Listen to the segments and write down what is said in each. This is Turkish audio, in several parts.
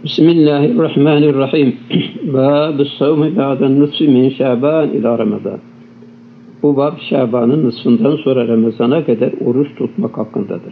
Bismillahirrahmanirrahim. Bab-ı savmi ba'den nısfi min Şaban ila Ramazan. Bu bab Şaban'ın nısfından sonra Ramazan'a kadar oruç tutmak hakkındadır.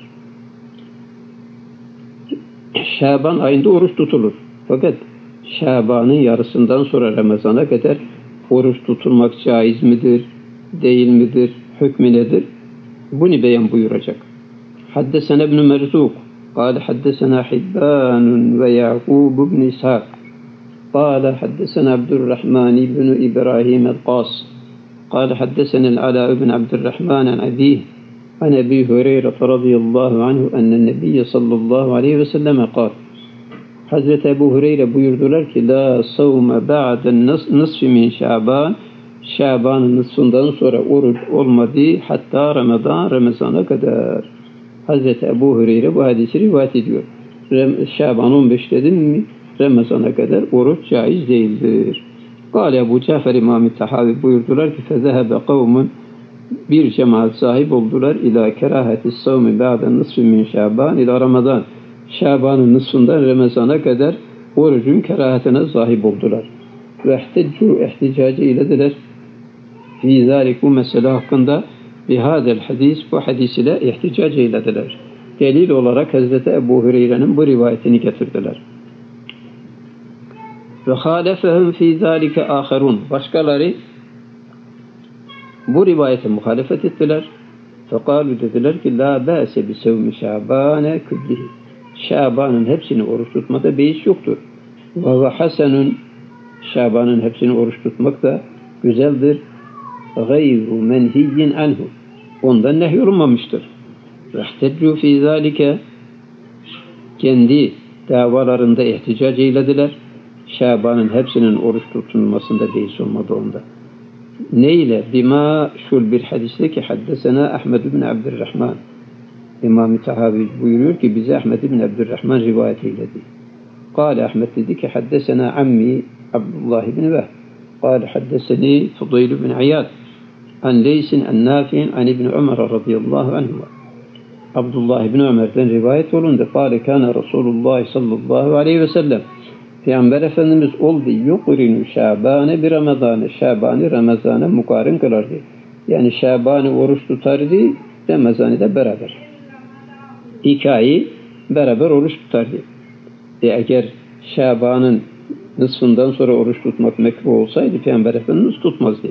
Şaban ayında oruç tutulur. Fakat Şaban'ın yarısından sonra Ramazan'a kadar oruç tutulmak caiz midir, değil midir, hükmü nedir? Bunu beyan buyuracak. Haddesena İbn Merzuk قال حدثنا حبان ويعقوب بن إسحاق قال حدثنا عبد الرحمن بن إبراهيم القاص قال حدثنا العلاء بن عبد الرحمن عن أبيه عن أبي هريرة رضي الله عنه أن النبي صلى الله عليه وسلم قال Hazreti Ebu Hureyre buyurdular ki la savme ba'den nısfi min Şaban, Şaban'ın nısfından sonra oruç olmadı hatta Ramazan'a kadar. Hazreti Ebu Hureyre bu hadisi rivayet ediyor. Şaban 15 dedim mi Ramazan'a kadar oruç caiz değildir. Kâle Ebu Cafer İmam-ı Tahavi buyurdular ki fezehebe kavmun, bir cemaat sahip oldular ila kerahetis savmi ba'den nısfi min Şaban ila Ramazan. Şaban'ın nısfından Ramazan'a kadar orucun kerahetine sahip oldular. Ve ihticacı ilediler. Fî zâlik, bu mesele hakkında bihâdel hadis, bu hadis ile ihticac eylediler. Delil olarak Hazreti Ebu Hureyre'nin bu rivayetini getirdiler. Ve hâlefehum fî zâlike âherûn, başkaları bu rivayete muhalefet ettiler. Fekâlu, dediler ki la bâse bi sevmi Şabâne küllihi, Şaban'ın hepsini oruç tutmada beis yoktur. Ve hasenun, Şaban'ın hepsini oruç tutmak da güzeldir. Gayru menhiyyin anhu, ondan nehyolunmamıştır. Rahteccu fî zâlike, kendi davalarında ihticac eylediler. Şaban'ın hepsinin oruç tutulmasında beis olmadı onda. Neyle? Bima şul bir hadiste ki haddesena Ahmed ibn Abdurrahman. İmam-ı Tahavi buyuruyor ki bize Ahmed ibn Abdurrahman rivayet eyledi. Kâle Ahmed dedi ki haddesena ammi Abdullah ibn Vehb. Kâle haddeseni Fudayl ibn İyad. An Leysin an Nafi'in an İbn Ömer radıyallahu anhuma. Abdullah ibn Ömer'den rivayet olundu. Kâle kâne Resulullah sallallahu aleyhi ve sellem, Peygamber Efendimiz oldu yuqrinu Şaban'e bir Ramazan'e, Şaban'ı Ramazan'a mukarın kılardı. Yani Şaban'ı oruç tutardı, Ramazan'ı da beraber. 2 ayı beraber oruç tutardı. Eğer Şaban'ın nısfından sonra oruç tutmak mekruh olsaydı Peygamber Efendimiz tutmazdı.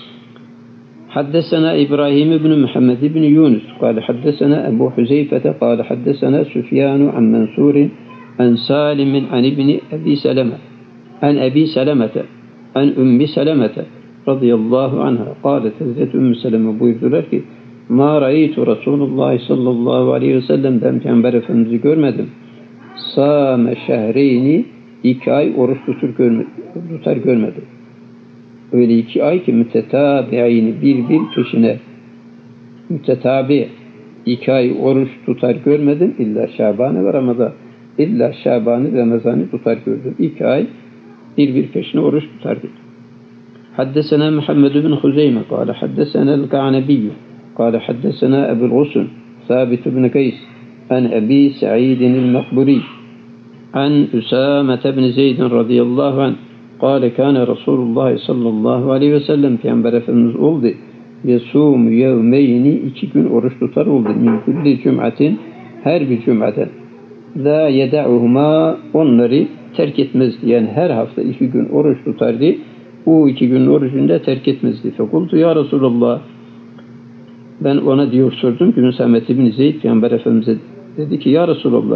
Haddesena İbrahim ibn Muhammed ibn Yunus قال حدثنا أبو حذيفة قال حدثنا سفيان عن منصور عن سالم عن ابن أبي سلمة عن أبي سلمة عن أم سلمة رضي الله عنها قالت Hazreti Ümmü Seleme buyurdular ki ma ra'aytu Resulullah sallallahu aleyhi ve sellem, ben Peygamber Efendimiz'i görmedim. Sâme şehreyni, 2 ay oruç tutar görmedim. Öyle 2 ay ki mütetabi'ini, bir peşine mütetabi 2 ay oruç tutar görmedim. İlla Şaban'ı ve Ramazan. İlla Şaban'ı Ramazan'ı tutar gördüm. 2 ay bir peşine oruç tutardı. Haddesena Muhammed bin Huzeyme kâle haddesena el-Ka'nebiyyü kâle haddesena Ebul Gusun Sabit bin Kays an Ebi Sa'idin el-Makburi an Üsâme bin Zeyd radıyallahu anh kâle kâne Resulullah sallallahu aleyhi ve sellem, Peygamber Efendimiz oldu yesûmü yevmeyni, 2 gün oruç tutar oldu min kulli cum'atin, her bir cum'aten la yeda'uhuma, onları terk etmezdi. Yani her hafta 2 gün oruç tutardı. Bu 2 günün orucunu da terk etmezdi. Fekultu ya Resulullah, ben ona sordum ki Üsâme bin Zeyd Peygamber Efendimiz'e dedi ki ya Resulullah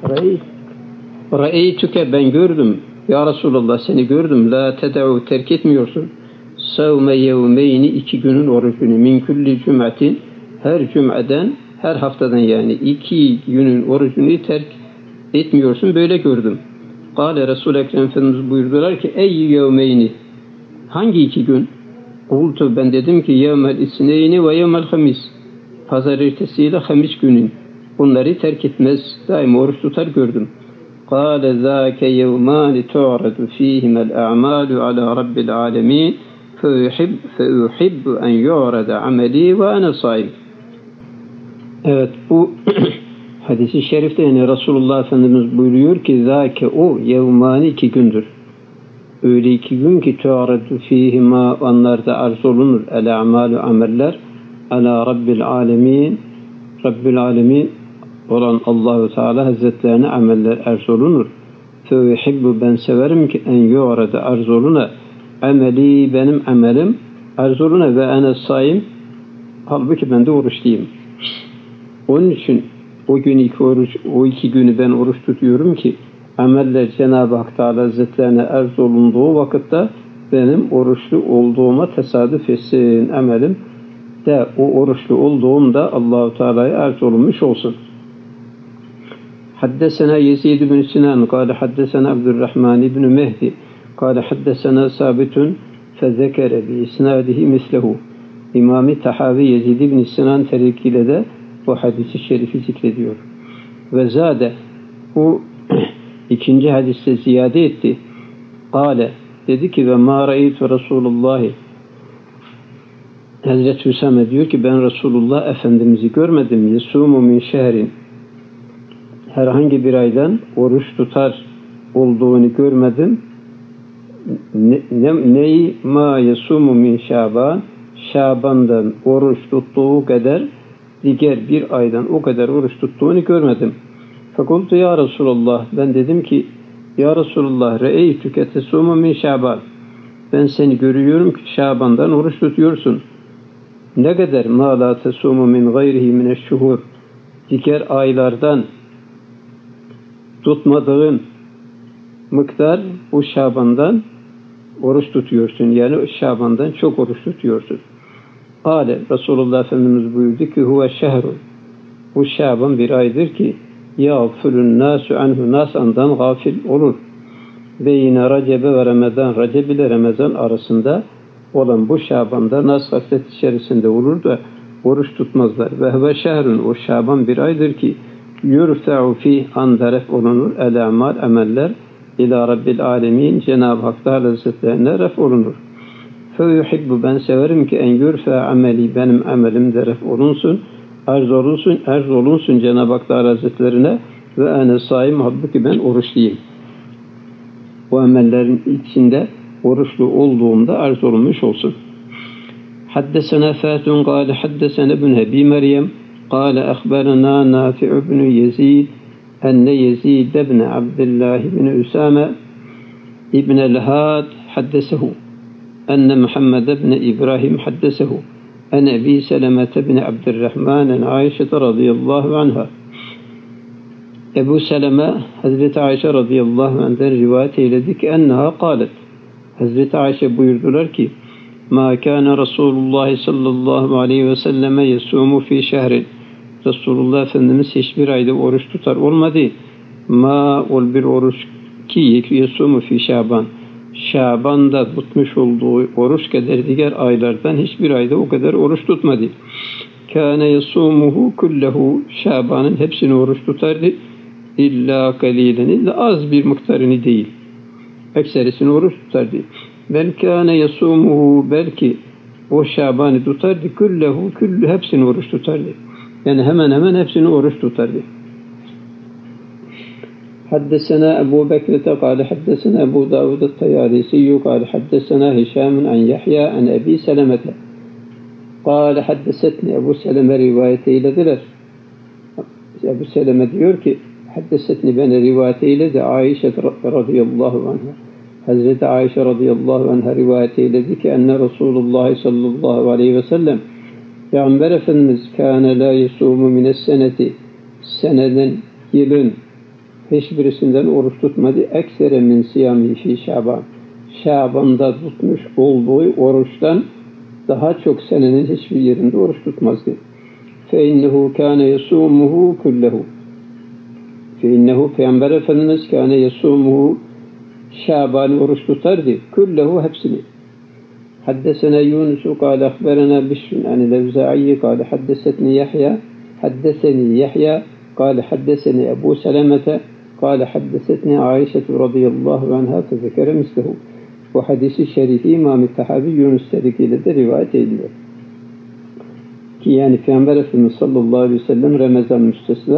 ra'eytüke, ben gördüm ya Resulullah, seni gördüm la teda'u, terk etmiyorsun savme yevmeyni, 2 günün orucunu min kulli cum'atin, her cum'adan, her haftadan, yani 2 günün orucunu terk etmiyorsun, böyle gördüm. Kâle Resul-i Ekrem Efendimiz buyurdular ki ey yevmeyni, hangi 2 gün? Kultu, ben dedim ki yevmel isneyni ve yevmel hamis, pazar ertesiyle hamis günün, bunları terk etmez, daima oruç tutar gördüm. Kâle zâke yevmâni tu'radu fîhimel a'mâlu alâ rabbil âlemîn feuhibbu en yu'rada ameli ve ene saim. Evet, bu Hadis-i şerifte yani Resulullah Efendimiz buyuruyor ki zâke o yevmani 2 gündür. Öyle 2 gün ki tu'radu fîhimâ onlarda arz olunur el-a'mâlu ameller ala rabbil alemin Rabbil alemin olan Allahu Teala Hazretlerine ameller arz olunur. Feuhibbu ben severim ki en yu'rada arz oluna ameli benim amelim arz oluna ve ene saim halbuki ben de oruçluyum. Onun için o iki günü ben oruç tutuyorum ki ameller Cenab-ı Hak Teala Hazretlerine arz olunduğu vakitte benim oruçlu olduğuma tesadüf etsin. Amelim de o oruçlu olduğumda Allah-u Teala'ya arz olunmuş olsun. Haddesena Yezid bin Sinan kâle haddesena Abdurrahman ibn Mehdi kâle haddesena Sabitun fezekere bi isnadihi mislehu. İmam-ı Tahavi Yezid bin Sinan terikiyle de bu hadisi şerifi zikrediyor. Ve zade bu ikinci hadiste ziyade etti. Kâle dedi ki ve mâ ra'eytu Resulullah'i Hazreti Hüsame diyor ki ben Resulullah Efendimiz'i görmedim. Yesumu min şehrin herhangi bir aydan oruç tutar olduğunu görmedim. Neyi ma yesumu min Şaban Şaban'dan oruç tuttuğu kadar diğer bir aydan o kadar oruç tuttuğunu görmedim. Fakultu ya Resulullah ben dedim ki ya Resulullah re'eytüke tesumu min Şaban ben seni görüyorum ki Şaban'dan oruç tutuyorsun. Ne kadar ma la tesumu min gayrihi mineşşuhur diğer aylardan tutmadığın miktar bu Şaban'dan oruç tutuyorsun. Yani Şaban'dan çok oruç tutuyorsun. Kâle Resulullah Efendimiz buyurdu ki huve şehrun bu Şaban bir aydır ki yağfülün nâsü anhu nas andan gafil olur. Ve yine Recebe ve Ramazan Recep ile Ramazan arasında olan bu Şaban'da nas gaflet içerisinde olur da oruç tutmazlar. Ve huve şehrun o Şaban bir aydır ki yurfa'u fi andaref olunur el-amal ameller ila Rabbil alemin Cenab-ı Hak Teala Hazretlerine ref olunur. Feuhibbu ben severim ki en yurfa ameli benim amelim de ref olunsun arz olunsun Cenab-ı Hak Teala Hazretlerine ve ene saim halbuki ben oruçluyum. Bu amellerin içinde oruçlu olduğumda arz olunmuş olsun. Haddesena Fatun kâle haddesena ibn Ebi Meryem kâle akhbarana Nafi' ibn Yezid enne Yezid ibn Abdullah ibn Üsame ibn el-Had haddesehu enne Muhammed ibn İbrahim haddesehu en Ebi Seleme ibn Abdurrahman en Ayşe radıyallahu anha. Ebu Seleme Hazreti Ayşe radıyallahu anh'den rivayet eyledi ki enneha kâlet Hazreti Ayşe buyurdular ki ma kâne Resulullah sallallahu aleyhi ve selleme yesumu fi şehrin Resulullah Efendimiz hiçbir ayda oruç tutar olmadı. Ma ol bir oruç ki yesumu fi Şaban Şaban'da tutmuş olduğu oruç kadar diğer aylardan hiçbir ayda o kadar oruç tutmadı. Kâne yesumuhu kullehu Şaban'ın hepsini oruç tutardı. İlla kalilen illa az bir miktarını değil. Ekserisini oruç tutardı. Bel kâne yesumuhu belki o Şaban'ı tutardı. Kullehu hepsini oruç tutardı. Yani hemen hemen hepsini oruç tutardı. حدثنا أبو بكر قال حدثنا أبو داود الطيالسي قال حدثنا هشام عن يحيى عن أبي سلمة قال حدثتني أبو سلمة روايتeyledir. Ebu Seleme diyor ki haddessetni bana rivayeteyledi Ayşe radıyallahu anha. Hazreti Ayşe radıyallahu anha rivayeteyledi ki enne Resulullah sallallahu aleyhi ve sellem Peygamber Efendimiz kâne la yesumu mines seneti seneden yılın hiçbirisinden oruç tutmadı. Eksere min siyami fi Şaban. Şaban'da tutmuş olduğu oruçtan daha çok senenin hiçbir yerinde oruç tutmazdı. فَاِنَّهُ كَانَ يَسُومُهُ كُلَّهُ فَاِنَّهُ Peygamber Efendimiz kâne yesumuhu Şaban'ı oruç tutardı. Kullehu hepsini. Haddesena Yunus kâle akhberena Bişrun an Levza'iyye kâle haddeseni Yahya kâle haddeseni Ebu Selemete kâle haddesetni Ayşe radıyallahu anha tezekere mislehu. Bu hadisi şerifi İmam-ı Tahavi Yunus terikiyle de rivayet ediliyor. Ki yani Peygamber Efendimiz sallallahu aleyhi ve sellem Ramazan müstesna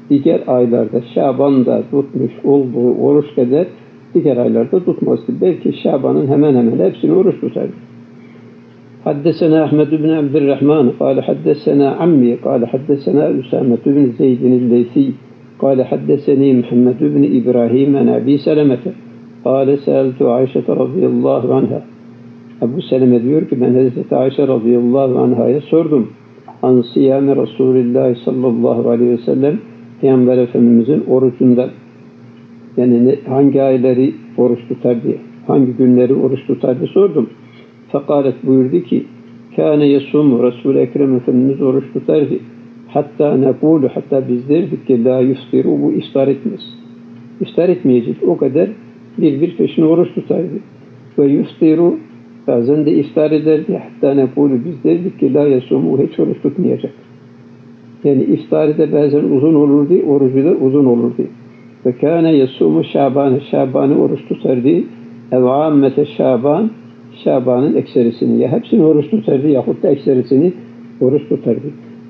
diğer aylarda Şaban'da tutmuş olduğu oruç kadar diğer aylarda tutmazdı. Belki Şaban'ın hemen hemen hepsini oruç tutardı. حدثنا أحمد بن عبد الرحمن قال حدثنا عمي قال حدثنا أسامة بن زيد الليثي قال حدثني محمد بن إبراهيم عن أبي سلمة قال سألت عائشة رضي الله عنها. Ebu Seleme diyor ki ben Hazreti Ayşe radıyallahu anha'ya sordum. An siyami Resulullah sallallahu aleyhi ve sellem Peygamber Efendimizin orucundan. Yani hangi ayları oruç tutar diye, hangi günleri oruç tutar diye sordum. Fekalet buyurdu ki kâne yasumu Resul-i Ekrem Efendimiz oruç tutardı. Hatta nekulu, hatta biz derdik ki la yuftiru, bu iftar etmez. İftar etmeyecek, o kadar bir peşine oruç tutardı. Ve yuftiru, bazen de iftar ederdi. Hatta nekulu, biz derdik ki la yasumu, hiç oruç tutmayacak. Yani iftarı da bazen uzun olurdu, orucu da uzun olurdu. Ve kâne yasumu Şaban'ı oruç tutardı. Ev ammete Şaban'ın ekserisini, ya hepsini oruç tutardı yahut da ekserisini oruç tutardı.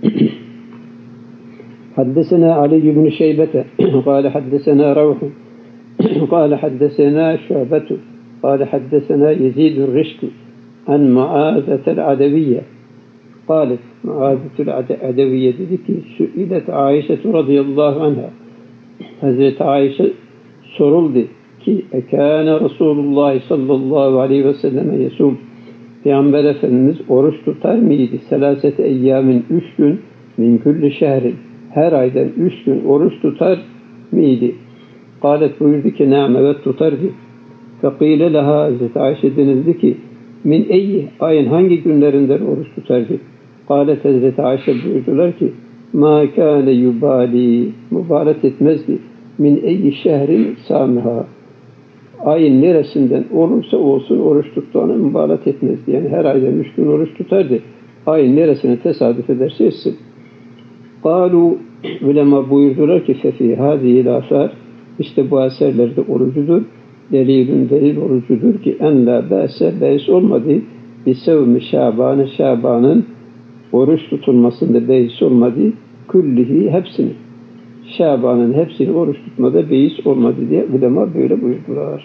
حدثنا علي بن شيبة قال حدثنا روح قال حدثنا شعبة قال حدثنا يزيد الرشك عن معاذة العدوية قالت معاذة العدوية ذكي سئلت عائشة رضي الله عنها Hazreti Ayşe soruldu ki ekâne Resulullah sallallahu aleyhi ve selleme yesum, Peygamber Efendimiz oruç tutar mıydı? Selasete eyyamin, 3 gün, min külli şehrin, her aydan 3 gün oruç tutar mıydı? Kâlet buyurdu ki na'am, evet tutardı. Fekîle leha, Hazreti Ayşe denildi ki min eyyi, ayın hangi günlerinden oruç tutardı? Kâlet, Hazreti Ayşe buyurdular ki ma kâne yubâli, mübaret etmezdi. Min eyyi şehrin sâmiha, ayın neresinden olursa olsun oruç tuttuğuna mübalat etmezdi. Yani her aydan 3 gün oruç tutardı. Ayın neresine tesadüf ederse etsin. Kâlu, ulema buyurdular ki fefî hâzihil âsâr, işte bu eserlerde orucudur. Delil orucudur ki en la bâse, beis olmadı. Bisevmi Şaban'ın oruç tutulmasında beis olmadı. Küllihi, hepsini. Şaban'ın hepsini oruç tutmada beis olmadı diye ulema böyle buyurdular.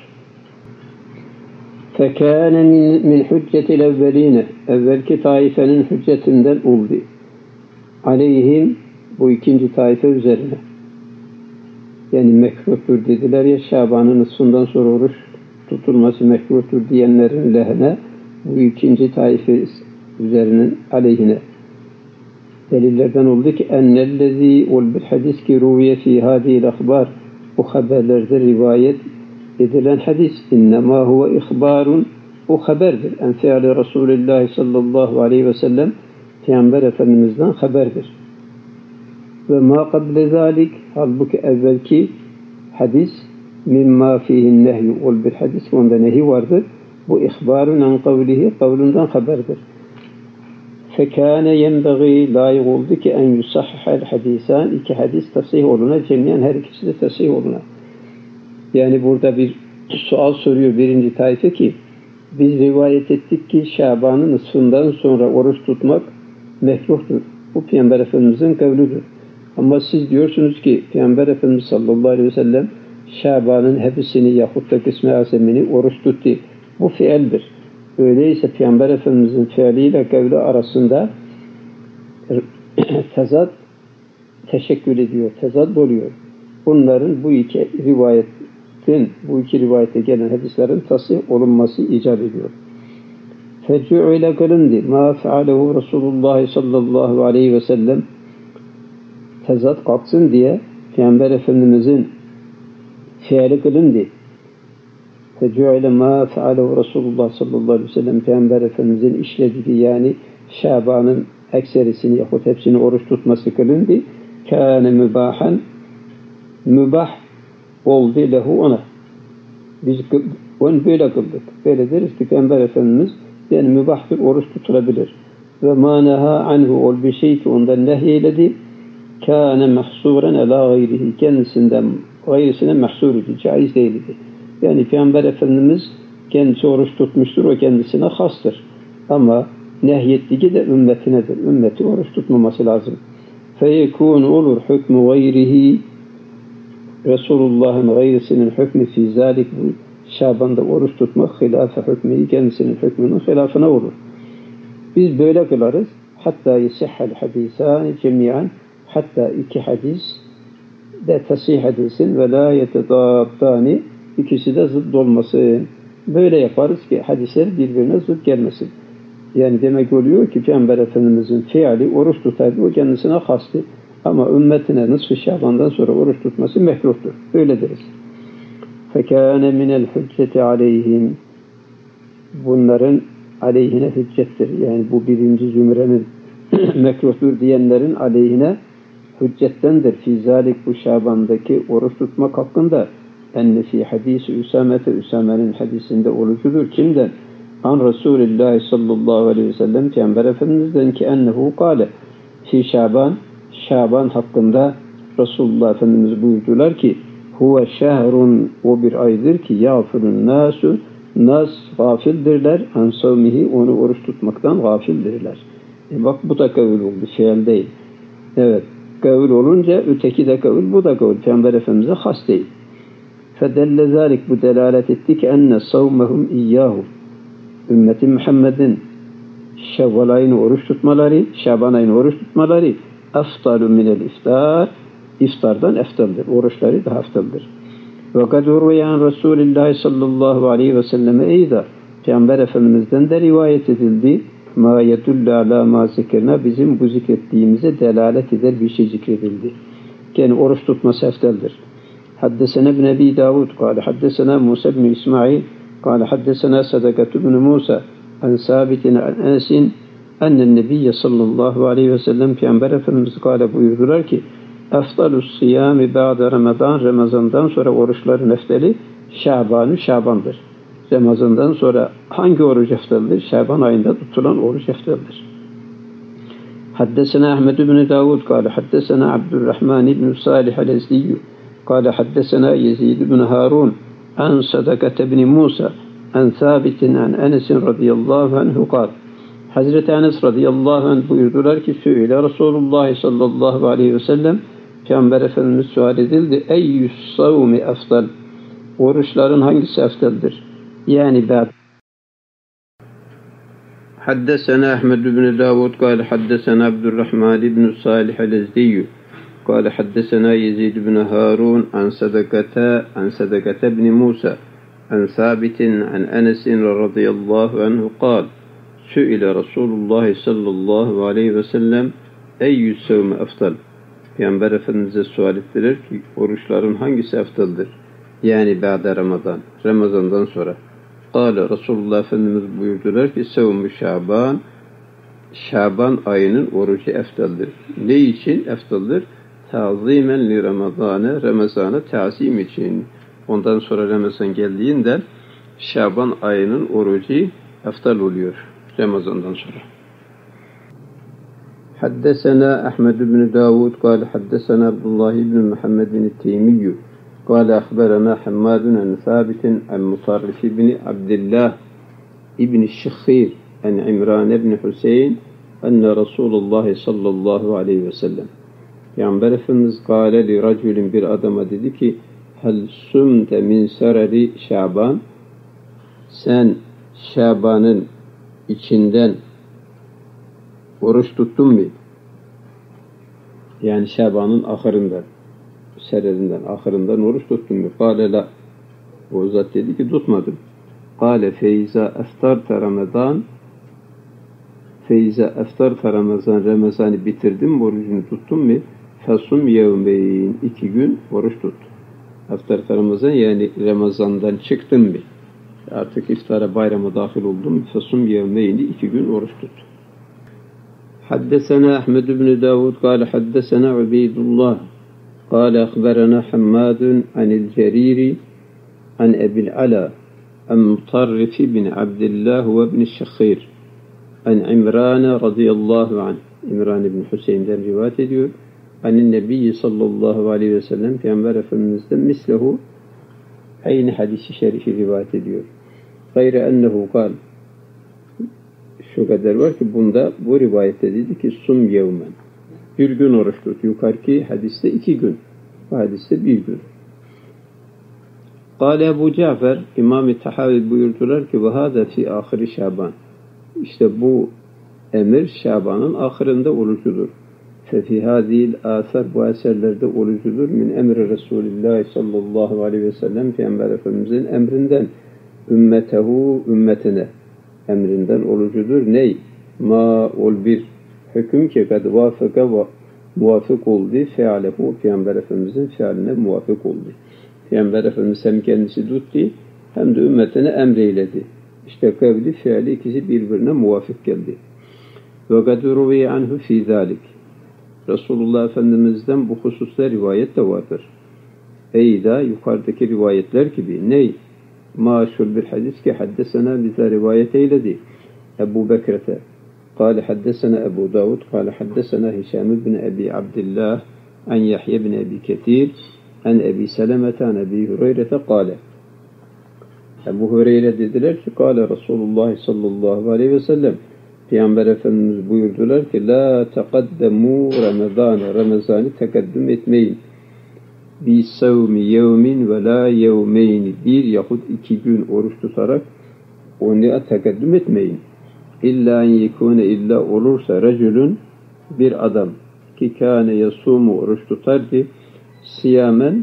Fekâne min hüccetil evveline, evvelki taifenin hüccetinden oldu. Aleyhim, bu ikinci taife üzerine. Yani mekruhtur dediler ya, Şaban'ın nısfından sonra oruç tutulması mekruhtur diyenlerin lehine, bu ikinci taife üzerinin aleyhine. Delillerden oldu ki ennellezî ol bil hadis ki ruviye fî hâdîl akhbar, bu haberlerde rivayet edilen hadis innemâ huve ihbârun, bu haberdir. En feali Resulullah sallallahu aleyhi ve sellem, Peygamber Efendimiz'den haberdir. Ve ma kable zâlik, halbuki evvelki hadis mimma fihin nehyu ol bil hadis, onda nehi vardır. Bu ihbarun an kavlihi, kavlundan haberdir. Fekâne yenbeğî, layık oldu ki en yusahhal hadisan, iki hadis tasih oluna, cemiyen her ikisi de tasih oluna. Yani burada bir sual soruyor birinci taife ki biz rivayet ettik ki Şaban'ın nısfından sonra oruç tutmak mekruhtur. Bu Peygamber Efendimiz'in kavludur. Ama siz diyorsunuz ki Peygamber Efendimiz sallallahu aleyhi ve sellem Şaban'ın hepsini yahut da kısmı azemini oruç tuttu. Bu fiildir. Öyleyse Peygamber Efendimiz'in fiiliyle kavli arasında tezat teşekkül ediyor, tezat oluyor. Bunların bu iki rivayete gelen hadislerin tasih olunması icap ediyor. Fec'ü'yle kılındı. Ma fealehu Resulullah sallallahu aleyhi ve sellem, tezat kalksın diye Peygamber Efendimiz'in fiili kılındı. Fec'ü'yle ma fealehu Resulullah sallallahu aleyhi ve sellem, Peygamber Efendimiz'in işlediği, yani Şaban'ın ekserisini yahut hepsini oruç tutması kılındı. Kâne mübahan, mübah oldu lehu, ona. Biz onu böyle kıldık. Böyle deriz ki Peygamber Efendimiz yani mübahtır, oruç tutulabilir. Ve mâneha anhu, ol bir şey ki ondan nehyeledi. Kâne mahsuren elâ gayrihi, kendisinden gayrisine mahsur idi, caiz değildi. Yani Peygamber Efendimiz kendisi oruç tutmuştur, o kendisine hastır. Ama nehyettiği de ümmetinedir. Ümmeti oruç tutmaması lazım. feyekûn olur hükmü gayrihi, Resulullah'ın gayrisinin hükmü fî zâlik, bu Şaban'da oruç tutmak hilâfe hükmü, kendisinin hükmünün hilafına olur. Biz böyle kılarız. Hatta yesihhel hadîsâni cemî'an, hatta iki hadis de tasih edilsin ve la yetedâttâni, ikisi de zıt olmasın. Böyle yaparız ki hadisler birbirine zıt gelmesin. Yani demek oluyor ki Peygamber Efendimizin fiili oruç tutardı, o kendisine hastı. Ama ümmetine nısf-ı Şaban'dan sonra oruç tutması mekruhtur. Öyle deriz. فَكَانَ مِنَ الْحُجَّةِ عَلَيْهِمْ, bunların aleyhine hüccettir. Yani bu birinci zümrenin mekruhtur diyenlerin aleyhine hüccettendir. Fî zâlik, bu Şaban'daki oruç tutmak hakkında, enne fî hadîs-i Üsame'nin hadisinde olucudur. Kimden? An Resulullah sallallahu aleyhi ve sellem, Peygamber Efendimiz'den ki ennehu kâle fî Şaban hakkında Resulullah Efendimiz buyurdular ki huve şehrun, o bir aydır ki yağfirun nasu, nas gafildirler, an savmihi, onu oruç tutmaktan gafildirler. Bak bu da kavul oldu, fiil değil. Evet, kavul olunca öteki de kavul, bu da kavul. Peygamber Efendimiz'e has değil. Fedelle zâlik, bu delalet etti ki enne savmehum iyyâhu, ümmeti Muhammed'in Şevval ayını oruç tutmaları, Şaban ayını oruç tutmaları eftalu minel iftar, iftardan eftaldir. Oruçları daha eftaldir. Ve kad urveyan Resulullah sallallahu aleyhi ve selleme eyda, Peygamber Efendimiz'den de rivayet edildi. Ma yedullu ala ma zikirna, bizim bu zikrettiğimize delalet eder bir şey zikredildi. Yani oruç tutması eftaldir. Haddesena ibn Ebi Davud kâle haddesena Musa ibn İsmail kâle haddesena Sadakatu ibn Musa an Sabitin an Enes'in ennen Nebiyye sallallahu aleyhi ve sellem, Peygamber Efendimiz kâle buyurdular ki eftalus siyami ba'de Ramazan, Ramazan'dan sonra oruçların eftali Şaban'dır. Ramazan'dan sonra hangi oruç eftaldir? Şaban ayında tutulan oruç eftaldir. Haddesena Ahmed ibn Davud kâle haddesena Abdurrahman ibn Salih el-Ezdiyyü kâle haddesena Yezid ibn Harun an Sadakate ibn Musa an Sabitin an Enes'in radıyallahu anhu kâle, Hazreti Enes radıyallahu anh buyurdular ki Sü'ile Resulullah sallallahu aleyhi ve sellem, Peygamber Efendimiz sual edildi. Eyyüs savmi eftal, oruçların hangisi eftaldir? Yani ben Haddesena Ahmed ibn Davud kâle haddesena Abdurrahman ibn Salih el-Ezdiyyü kâle haddesena Yezid ibn Harun an Sadakate ibn Musa an Sabitin an Enes'in radıyallahu anhu kâle Sü'ile Resulullah sallallahu aleyhi ve sellem eyyüs savmi eftal, Peygamber Efendimiz'e sual ettiler ki oruçların hangisi eftaldir? Yani ba'de Ramazan, Ramazan'dan sonra. Kâle, Resulullah Efendimiz buyurdular ki sevm-i Şaban, Şaban ayının orucu eftaldir. Ne için eftaldir? Tazimen li Ramazan'a, Ramazan'a tazim için. Ondan sonra Ramazan geldiğinde Şaban ayının orucu eftal oluyor Ramazan'dan sonra. Haddesena Ahmed ibn Davud kâle haddesena Abdullah ibn Muhammed el-Teymiyyü kâle ahberena Hammadun an Sabitin an Mutarrif ibn Abdillah ibn Şikhir an İmran ibn Hüseyin enne Resulullah sallallahu aleyhi ve sellem, Peygamber Efendimiz kâle li raculin, bir adama dedi ki hel sumte min sereri Şaban, sen Şaban'ın içinden oruç tuttun mu? Yani Şaban'ın ahırından, sererinden, ahırından oruç tuttun mu? Kâle la. O zat dedi ki tutmadım. Kâle feyza eftarta Ramazan, Ramazan'ı bitirdim, orucunu tuttun mu? Fesum yevmeyn, 2 gün oruç tut. Eftarta Ramazan, yani Ramazan'dan çıktın mı? Artık iftara, bayrama dahil oldum. Fesum yevmeyni, 2 gün oruç tut. Haddesena Ahmed ibn Davud kâle haddesena Ubeydullah kâle akhberena Hammadun anil Ceriri an Ebil Ala an Mutarrif ibn Abdillah ve ibn Şikhir an İmran radıyallahu anh, İmran ibn Hüseyin'den rivayet ediyor. Anin Nebiyyi sallallahu aleyhi ve sellem, Peygamber Efendimiz'den mislehu, aynı hadisi şerifi rivayet ediyor. Gayre ennehu kal, şu kadar var ki bunda, bu rivayette dedi ki sum yevmen, Bir gün oruç tut. Yukarıki hadiste 2 gün. Bu hadiste 1 gün. Kâle Ebu Cafer, İmam-ı Tahavi buyurdular ki وَهَذَا فِي ahiri Şaban. İşte bu emir Şaban'ın ahirinde orucudur. فَفِي هَذِهِ الْآثَرِ Bu eserlerde orucudur. Min emri Resulullah sallallahu aleyhi ve sellem Peygamber Efendimizin emrinden ümmetehu ümmetine emrinden orucudur. Ney? Ma ol bir hüküm ki kad vafıka muvafık oldu fealehu Peygamber Efendimizin fealine muvafık oldu. Peygamber Efendimiz hem kendisi tuttu hem de ümmetine emreyledi. İşte kavli feali ikisi birbirine muvafık geldi. Ve kad ruviye anhu fi zalik. Resulullah Efendimiz'den bu hususta rivayet de vardır. Eyda yukarıdaki rivayetler gibi. Ney? Maşhur bir hadis ki haddesena bize rivayet eyledi. Ebu Bekir'te. قال حدثنا أبو داود قال حدثنا هشام بن أبي عبد الله عن يحيى بن أبي كثير عن أبي سلمة عن أبي هريرة قال Ebu Hureyre dediler ki قال Resulullah sallallahu aleyhi ve sellem Peygamber Efendimiz buyurdular ki la teqaddemu Ramazan'ı tekaddüm etmeyin. Bi savmi yevmin ve la yevmeyni bir yahut 2 gün oruç tutarak onu tekaddüm etmeyin. İlla en yekune illa olursa racülün bir adam ki kâne yasumu oruç tutardı siyamen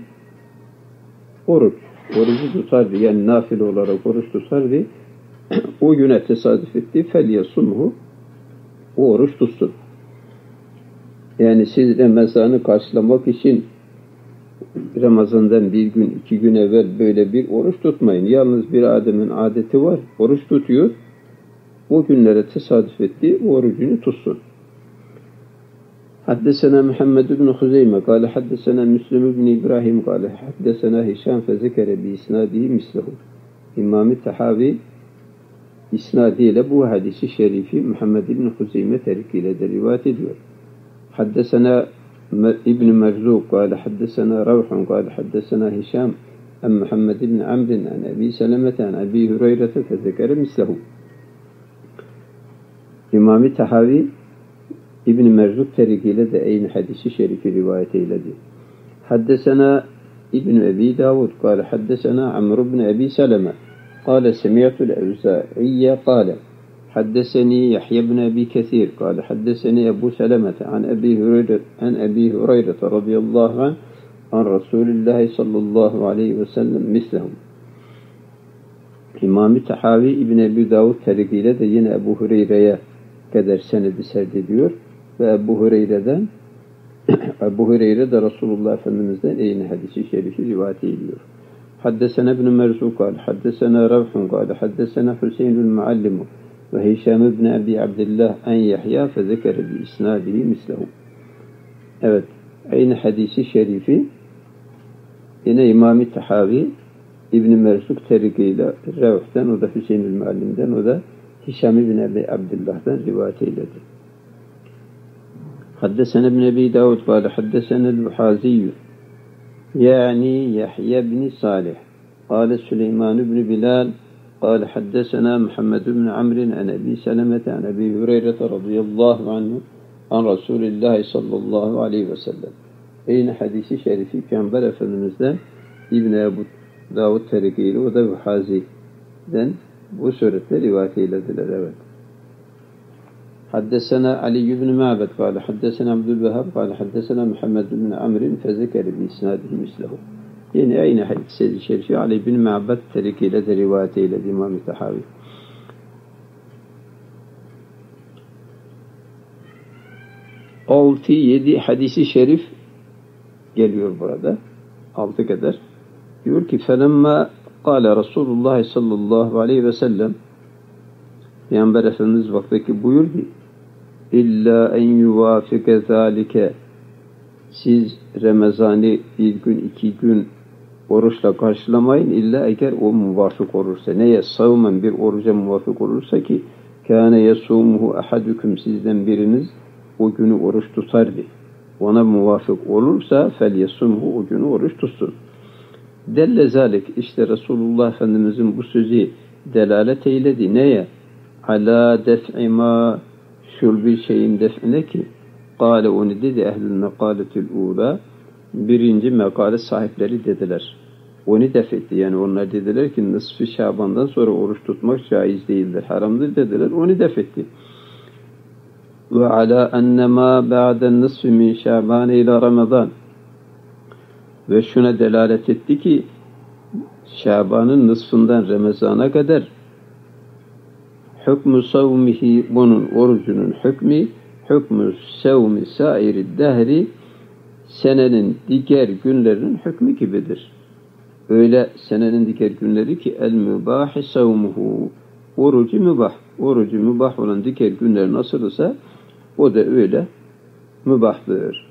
orucu tutardı yani nafile olarak oruç tutardı o güne tesadüf etti fel yasumhu o oruç tutsun. Yani siz Ramazan'ı karşılamak için Ramazan'dan 1 gün 2 gün evvel böyle bir oruç tutmayın. Yalnız bir adamın adeti var. Oruç tutuyor. O günlere tesadüf etti. O orucunu tutsun. Haddesena Muhammed ibn Huzeyme kâle haddesena Müslim ibn İbrahim kâle haddesena Hişam fezekere bi isnadihi mislehu. İmam-ı Tahavi isnadiyle bu hadisi şerifi Muhammed ibn Huzeyme terikiyle de rivayet ediyor. Haddesena İbn Merzuk kâle haddesena Ravhun kâle haddesena Hişam en Muhammed ibn Amrin en Ebi Selemete en Ebi Hureyre'te fezekere mislehu. İmam-ı Tahavi İbn Merzuk terikiyle de aynı hadisi şerifi rivayet eyledi. Haddesena İbn Ebi Davud kâle haddesena Amr ibn Ebi Seleme kâle semi'tul Evza'iyye kâle haddeseni Yahya ibn Ebi Kethir kâle haddeseni Ebu Selemete an Ebi Hureyre radıyallahu anh an Resulullah sallallahu aleyhi ve sellem mislehum. İmam-ı Tahavi İbn Ebi Davud terikiyle de yine Ebu Hureyre'ye kadar senedi serdediyor ve Ebu Hureyre de Resulullah Efendimiz'den aynı hadisi şerifi rivayet ediyor. Haddesena ibn Merzuk kâle haddesena Ravhun kâle haddesena Hüseyinül Muallimu ve Hişam ibn Abi Abdillah en Yahya fezekere bi isnadihi mislehu. Evet, aynı hadisi şerifi yine İmam-ı Tahavi İbn Merzuk terikiyle Ravh'ten, o da Hüseyinül Muallim'den, o da Hişam ibn Abi Abdillah'dan rivayet eyledi. Haddesena ibn Ebi Davud kâle haddesena el-Buhaziyyü yani Yahya ibn Salih kâle Süleyman ibn Bilal kâle haddesena Muhammed ibn Amrin en Ebi Selemete en Ebi Hureyre radıyallahu anhu an Resulullah sallallahu aleyhi ve sellem. Aynı hadisi şerifi Peygamber Efendimiz'den İbn Ebu Davud terikiyle, o da Buhazi'den bu suretle rivayet eylediler. Evet. Haddesena Ali ibn Ma'bed kâle haddesena Abdülvehhab kâle haddesena Muhammed ibn Amrin fezekere bi isnadihi mislehu. Yine aynı hadis-i şerifi Ali ibn Ma'bed terikiyle de rivayet eyledi İmam-ı Tahavi. Altı, 7 hadisi şerif geliyor burada. 6 kadar. Diyor ki felemma kâle Resulullah sallallahu aleyhi ve sellem Peygamber Efendimiz vaktaki buyurdu İlla en yuvafike zâlike siz Ramazan'ı 1 gün 2 gün oruçla karşılamayın illa eğer o muvafık olursa. Neye? Savmen bir oruca muvafık olursa ki kâne yasûmuhu ahadüküm sizden biriniz o günü oruç tutardı. Ona muvafık olursa fel yasûmuhu o günü oruç tutsun. Delle zalik işte Resulullah Efendimizin bu sözü delalet eyledi. Neye? Ala def'i ma şul bir şeyin def'ine ki Kâle onu dedi ehl-i mekâletil ûlâ, birinci mekale sahipleri dediler. Onu defetti. Yani onlar dediler ki nısf-ı Şaban'dan sonra oruç tutmak caiz değildir, haramdır dediler. Onu defetti. Ve alâ ennemâ ba'den nısf min Şaban ila Ramazan. Ve şuna delalet etti ki Şaban'ın nısfından Ramazan'a kadar hükmü savmihi, bunun orucunun hükmü sevmi sairi dehri, senenin diğer günlerinin hükmü gibidir. Öyle senenin diğer günleri ki el mübahi savmuhu, orucu mübah olan diğer günler nasılsa o da öyle mübahtır.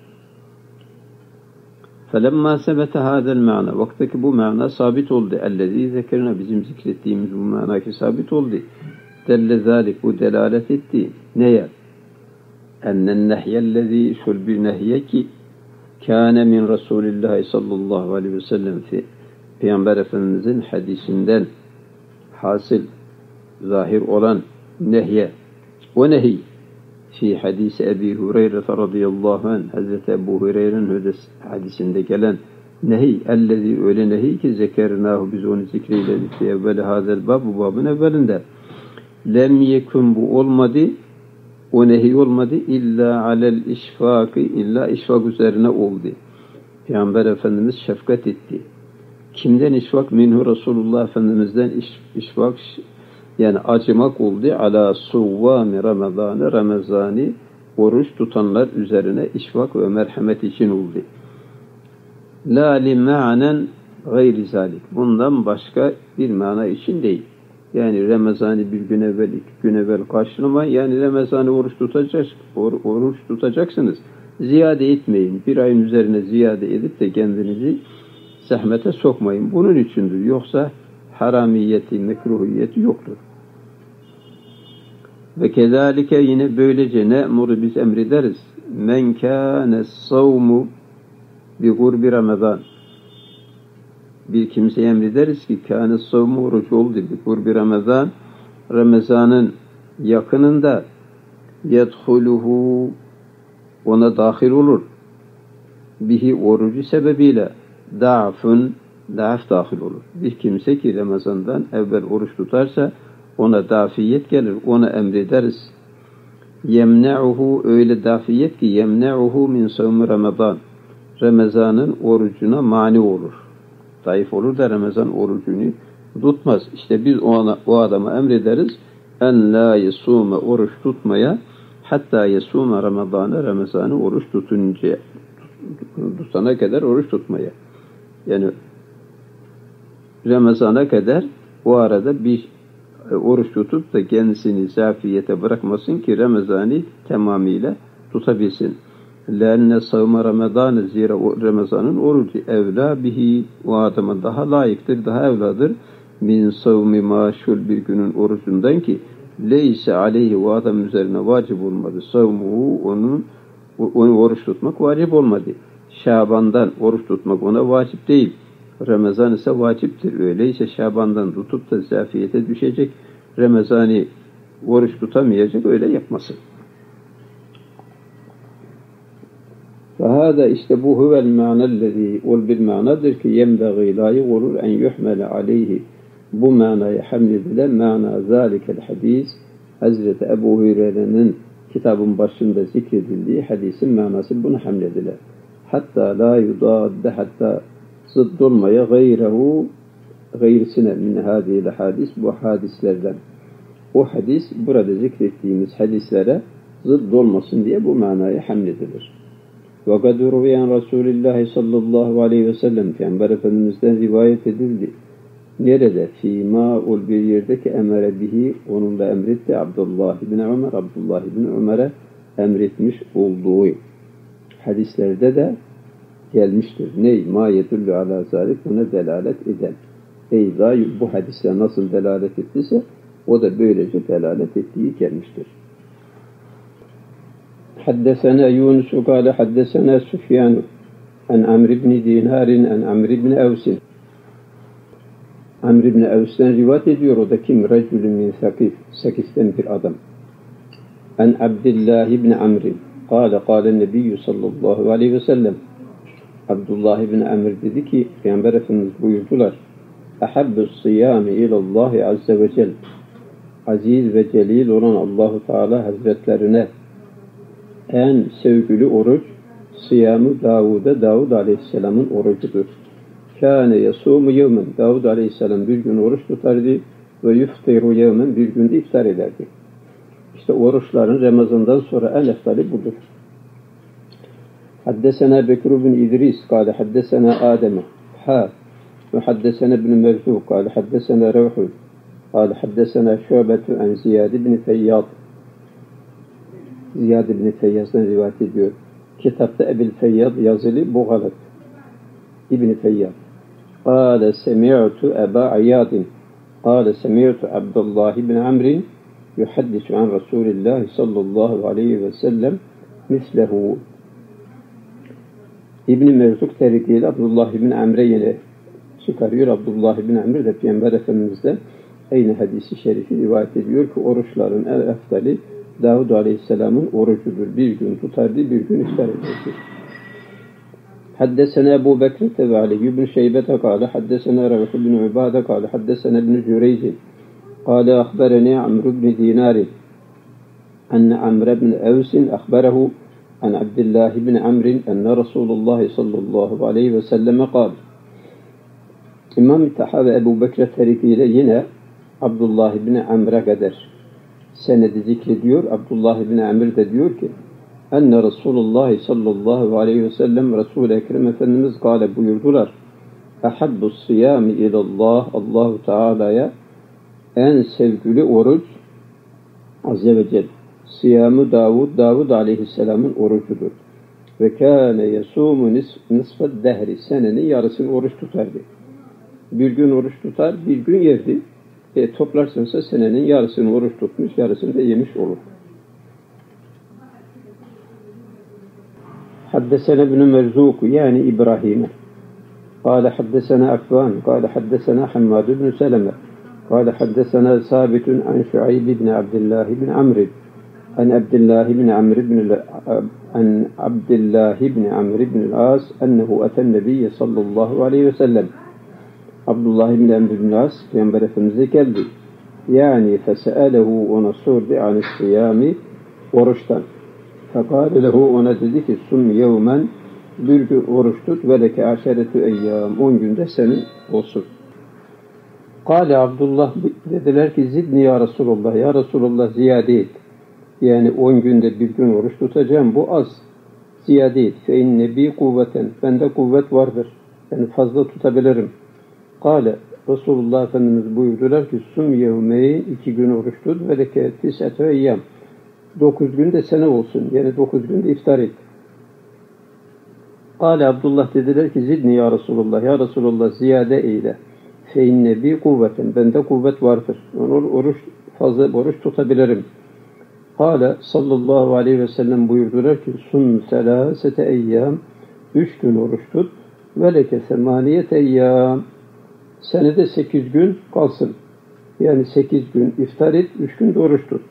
فَلَمَّا سَبَتَ هَذَا الْمَعْنَى, vaktaki bu mana sabit oldu. اَلَّذ۪ي zekerine, bizim zikrettiğimiz bu mana ki sabit oldu. Delle zalik, bu delalet etti. Neye? Ennen nehyellezî, şul bir nehye ki kâne min Resulillahi sallallahu aleyhi ve sellem fi Peygamber Efendimizin hadisinden hasıl, zahir olan nehye. O nehy fi hadisi Ebi Hureyre radıyallahu anh, Hazreti Ebu Hureyre'nin hadisinde gelen nehy, ellezî, öyle nehy ki zekernâhu, biz onu zikreyledik fi evveli hazel bab, bu babın evvelinde. Lem yekun, bu olmadı, o nehy olmadı, illa alel işfaki, illa işfak üzerine oldu. Peygamber Efendimiz şefkat etti. Kimden işfak? Minhu, Resulullah Efendimiz'den işfak, yani acımak oldu. Ala suvvâmi Ramazan'ı, Ramazan'ı oruç tutanlar üzerine işfak ve merhamet için oldu. La li ma'nen gayri zalik, bundan başka bir mana için değil. Yani Ramazan'ı bir gün evvel, 2 gün evvel karşılama, yani Ramazan'ı oruç tutacaksınız. Ziyade etmeyin. Bir ayın üzerine ziyade edip de kendinizi zahmete sokmayın. Bunun içindir. Yoksa haramiyeti, mekruhiyeti yoktur. Ve kezalike, yine böylece ne'muru, biz emrederiz. Men kâne savmu bi gurbi Ramazan. Bir kimseye emrederiz ki kâne savmu, oruç oldu bi gurbi Ramazan, Ramazan'ın yakınında, yedhuluhu, ona dahil olur. Bihi, orucu sebebiyle da'af dahil olur. Bir kimse ki Ramazan'dan evvel oruç tutarsa ona dafiyet gelir, ona emrederiz. Yemne'uhu, öyle dafiyet ki yemne'uhu min savmi Ramazan, Ramazan'ın orucuna mani olur. Zayıf olur da Ramazan orucunu tutmaz. İşte biz o adama emrederiz en la yesume, oruç tutmaya, hatta yesume Ramazan'ı, Ramazan'ı oruç tutana kadar oruç tutmaya. Yani Ramazan'a kadar o arada bir oruç tutup da kendisini zafiyete bırakmasın ki Ramazan'ı tamamıyla tutabilsin. Lenne savma Ramazan'ı, zira Ramazan'ın orucu evla bihi, o adama daha layıktır, daha evladır. Min savmi maşul, bir günün orucundan ki leyse aleyhi, o adam üzerine vacip olmadı. Savmuhu, onu oruç tutmak vacip olmadı. Şaban'dan oruç tutmak ona vacip değil. Ramazan ise vaciptir. Öyleyse Şaban'dan tutup da zafiyete düşecek, Ramazan'ı oruç tutamayacak, öyle yapmasın. Fahada, işte bu huvel ma'nellezî, ol bir manadır ki yembeğî, layık olur en yuhmele aleyhi, bu manayı hamledilen mana zâlikel hadis, Hazreti Ebu Hureyre'nin kitabın başında zikredildiği hadisin manası, bunu hamlediler. Hatta la yudâdde, hatta zıdd olmaya gayrisine min hâzîl hadis, bu hadislerden. O hadis, burada zikrettiğimiz hadislere zıdd olmasın diye bu manayı hamledilir. وَقَدْ رُوِيَنْ رَسُولِ اللّٰهِ sallallahu aleyhi ve sellem, Peygamber Efendimiz'den rivayet edildi. Nerede? Fîmâ, ol bir yerdeki emere bihi, onunla emretti Abdullah ibn Ömer, Abdullah ibn Ömer'e emretmiş olduğu hadislerde de gelmiştir. Ney? Mâ yedullu alâ zâlik, buna delalet eden. Eyza, bu hadisler nasıl delalet ettiyse o da böylece delalet ettiği gelmiştir. حدثنا يونس قال حدثنا سفيان عن عمرو بن دينار عن عمرو بن أوس. Amr ibn Evs'ten rivayet ediyor, o da kim? Racülün min Sakif, Sakif'ten bir adam. An Abdullah ibn Amr, Kâle nebiyyü sallallahu aleyhi ve sellem. Abdullah ibn Amr dedi ki, Peygamber Efendimiz buyurdular. Ehabbus siyami ilallahi azze ve cel. Aziz ve celil olan Allahu Teala Hazretlerine en sevgili oruç Siyam-ı Davud Aleyhisselam'ın orucudur. Kâne yasûmu yevmen. Davud Aleyhisselam bir gün oruç tutardı ve yuftiru yevmen, bir günde iftar ederdi. İşte oruçların Ramazan'dan sonra en eftali budur. Haddesena Bekir bin İdris kâle haddesena Adem ve haddesena ibn Merzuq kâle haddesena Revhul kâle haddesena Şubetu en Ziyad ibn Feyyad. Ziyad ibn Feyyad'dan rivayet ediyor. Kitapta Ebil Feyyad yazılı, bu galat. İbn Feyyad. Kâle semi'tu Eba Ayyadin. Kâle semi'tu Abdullah ibn Amrin yuhaddisu an Resulillah sallallahu aleyhi ve sellem mislehu. İbn Merzuk terikiyle Abdullah ibn Amr'e yine çıkarıyor. Abdullah ibn Amr de Peygamber Efendimiz'den aynı hadisi şerifi rivayet ediyor ki oruçların en eftali Davud Aleyhisselam'ın orucudur. Bir gün tutardı, bir gün iftar ederdi. Haddesena Ebu Bekir ve Ali ibn Şeybete kâle haddesena Revh ibn Ubade kâle haddesena ibn Cüreyci kâle ahbereni Amr ibn Dinari enne Amr ibn Evsin ahberehu an Abdullah ibn Amrin enne Resulullah sallallahu aleyhi ve selleme kâle. İmam Taha ve Ebu Bekir tarikiyle yine Abdullah ibn Amr'e kadar senedi zikrediyor. Abdullah ibn Amr de diyor ki enne Resulullah sallallahu aleyhi ve sellem Resul-i Ekrem Efendimiz kâle buyurdular. Ehabbus siyami ilallah, Allahu Teala'ya en sevgili oruç azze ve celle Siyam-ı Davud Aleyhisselam'ın orucudur. Ve kâne yasûmu nisfed dehri, senenin yarısını oruç tutardı. Bir gün oruç tutar, bir gün yerdi. Toplarsansa senenin yarısını oruç tutmuş, yarısını da yemiş olur. Haddesena ibn Merzuk yani İbrahim'e. Kâle haddesena Akvan, kâle haddesena Hammad ibn Seleme, kâle haddesena Sabitun an Şuayb ibn Abdullah ibn Amr, an Abdullah ibn Amr ibn al-As, ennehu eten nebiyye sallallahu aleyhi ve sellem. Abdullah ibn Amr ibn al-As Peygamber Efendimiz'e geldi. Yani fese'elehu, ona sordu anis siyami, oruçtan. Fekâle lehu, ona dedi ki sum yevmen, bir gün oruç tut ve leke aşeretü eyyâm, 10 günde senin olsun. Kâle Abdullah, dediler ki zidni ya Resulullah, ya Resulullah ziyade et. Yani 10 günde bir gün oruç tutacağım, bu az. Ziyade et. Fe inne bi kuvveten, bende kuvvet vardır. Yani fazla tutabilirim. Kâle, Resulullah Efendimiz buyurdular ki sum yevmeyn, 2 gün oruç tut ve leke tis'etü eyyâm, 9 gün de sene olsun. Yani 9 günde iftar et. Kâle Abdullah, dediler ki zidni ya Resulullah, ya Resulullah ziyade eyle. Fe inne bi kuvveten, bende kuvvet vardır. Yani fazla oruç tutabilirim. Kâle sallallahu aleyhi ve sellem buyurdular ki sun selâsete eyyâm, 3 gün oruç tut ve leke semaniyete eyyâm, senede 8 gün kalsın. Yani 8 gün iftar et, 3 gün de oruç tut.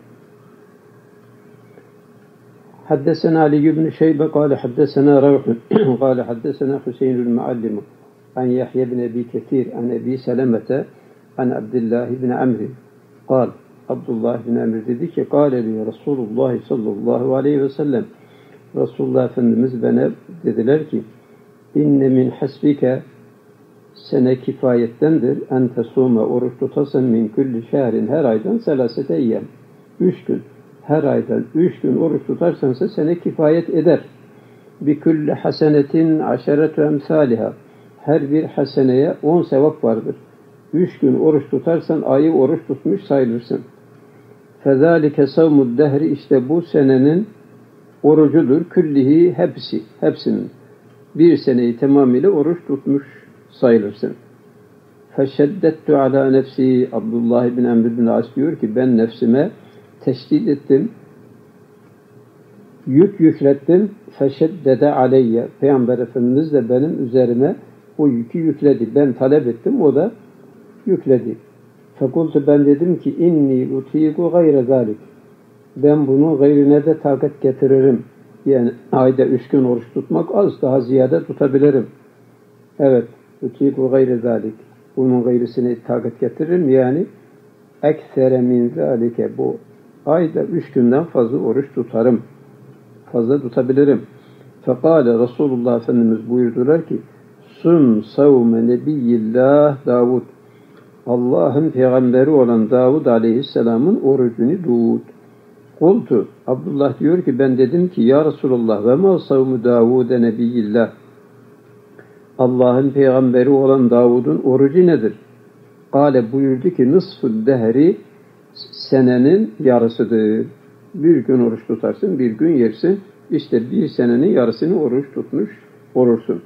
Haddesena Ali ibn Şeybe kâle haddesena Revh kâle haddesena Hüseyin el-Muallim an Yahya ibn Ebi Ketir an Ebi Selemete an Abdullah ibn Amr kâle, Abdullah ibn Amr dedi ki kâle li Resulullah sallallahu aleyhi ve sellem, Resulullah Efendimiz bana dediler ki inne min hasbike, sene kifayettendir en tesume, oruç tutasın min külli şehrin, her aydan selasete eyyem, 3 gün, her aydan 3 gün oruç tutarsansa sene kifayet eder. Bi külli hasenetin aşeretü emsaliha, her bir haseneye 10 sevap vardır. 3 gün oruç tutarsan ayı oruç tutmuş sayılırsın. Fezalike savmud dehri, işte bu senenin orucudur. Küllihi, hepsinin. Bir seneyi tamamıyla oruç tutmuş sayılırsın. Feşeddettu ala nefsi, Abdullah ibn Amr ibn As diyor ki ben nefsime teşdid ettim. Yüklettim. Feşeddede aleyye, Peygamber Efendimiz de benim üzerime o yükü yükledi. Ben talep ettim, o da yükledi. Fekultu, ben dedim ki inni utiku gayre zalik, ben bunu gayrine de takat getiririm. Yani ayda 3 gün oruç tutmak az, daha ziyade tutabilirim. Evet, utiku gayre zalik. Bunun gayrısını takat getiririm. Yani eksere min zalike, bu ayda 3 günden fazla oruç tutarım. Fazla tutabilirim. Fekale Resulullah Efendimiz buyurdular ki Sum savme nebiyyillah Davud. Allah'ın peygamberi olan Davud Aleyhisselam'ın orucunu tut. Kultu. Abdullah diyor ki ben dedim ki ya Resulullah ve ma savmu Davud'e nebiyyillah. Allah'ın peygamberi olan Davud'un orucu nedir? Kale buyurdu ki nısful dehri, senenin yarısıdır. Bir gün oruç tutarsın, bir gün yersin. İşte bir senenin yarısını oruç tutmuş olursun.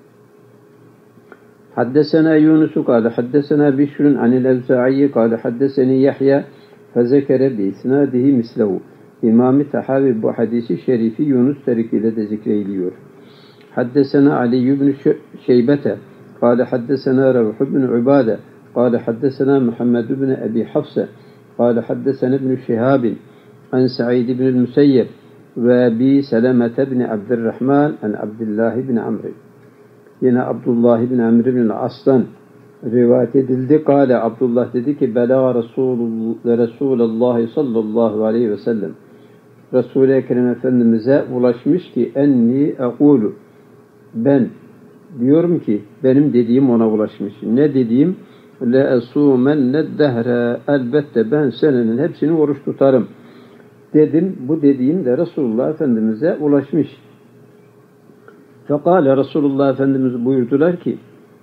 Haddesena Yunus kâle haddesena Bişrun anil Evza'iyye kâle haddeseni Yahya fezekere bi isnadihi mislehu. İmam-ı Tahavi bu hadisi şerifi Yunus tarikiyle de zikreyliyor. Haddesena Ali ibn Şeybete kâle haddesena Revh ibn Ubade kâle haddesena Muhammed ibn Ebi Hafse kâle haddesena ibn Şihabin an Sa'id ibn el-Museyyeb ve Abi Selamete ibn Abdurrahman an Abdullah ibn Amr. Yine Abdullah ibn Amr ibn Aslan rivayet edildi. Kale Abdullah dedi ki Bela Resulullah sallallahu aleyhi ve sellem, Resul-i Ekrem Efendimiz'e ulaşmış ki enni ekulu, ben diyorum ki benim dediğim ona ulaşmış. Ne dediğim? Le esumenne dehre, elbette ben senenin hepsini oruç tutarım dedim. Bu dediğim de Resulullah Efendimiz'e ulaşmış. Fekale Resulullah Efendimiz buyurdular ki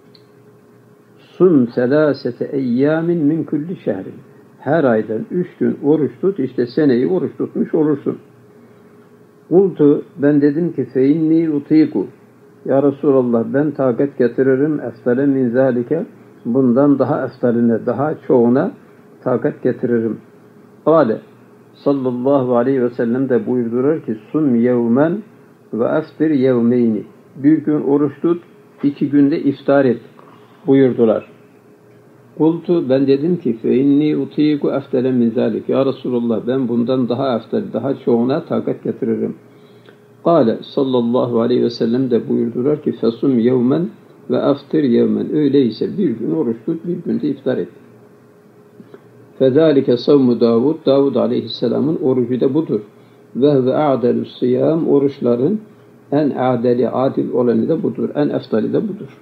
Sum selasete eyyamin min kulli şehrin. Her aydan 3 gün oruç tut, işte seneyi oruç tutmuş olursun. Kultu, ben dedim ki fe inni utiku. Ya Resulallah ben takat getiririm eftale min zalike, bundan daha eftaline, daha çoğuna takat getiririm. Kale sallallahu aleyhi ve sellem de buyurdular ki sum yevmen ve eftir yevmeyni. Bir gün oruç tut, 2 günde iftar et buyurdular. Kultu, ben dedim ki fe inni utiku eftele min zalik. Ya Resulullah ben bundan daha eftal, daha çoğuna takat getiririm. Kale sallallahu aleyhi ve sellem de buyurdular ki fesum yevmen ve eftir yevmen. Öyleyse bir gün oruç tut, bir günde iftar et. Fezalike savmu Davud. Davud aleyhisselamın orucu da budur. Ve a'delü sıyam, oruçların en adeli, adil olanı da budur. En eftali de budur.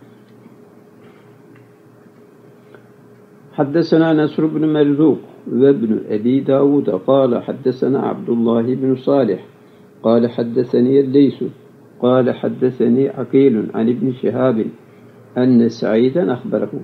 Haddesena Nesr ibn Merzuk ve ibn Ebi Davud kâle haddesena Abdullah ibn Salih kâle haddeseni el-Leysu kâle haddeseni Akilun an ibn Şihabin enne Sa'iden ahberehu.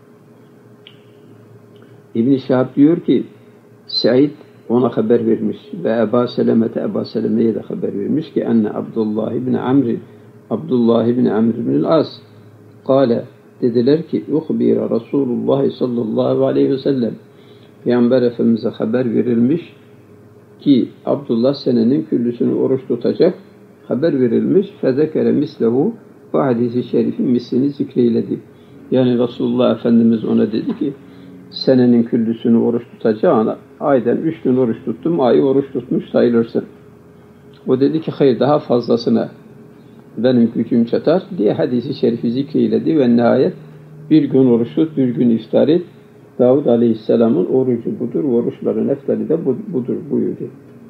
İbn Şihab diyor ki Sa'id ona haber vermiş ve Ebu Seleme'ye de haber vermiş ki enne Abdullah ibn Amr ibn el-As kâle, dediler ki uhbira Resulullah sallallahu aleyhi ve sellem, Peygamber Efendimiz'e haber verilmiş ki Abdullah senenin küllüsünü oruç tutacak, haber verilmiş. Fezekere mislehu, bu hadisi şerifin mislini zikreyledi. Yani Resulullah Efendimiz ona dedi ki senenin küllüsünü oruç tutacağına aydan 3 gün oruç tuttum, ayı oruç tutmuş sayılırsın. O dedi ki hayır, daha fazlasına benim gücüm çatar diye hadisi şerifi zikreyledi ve nihayet bir gün oruç tut, bir gün iftar et. Davud Aleyhisselam'ın orucu budur, oruçların eftali de budur buyurdu.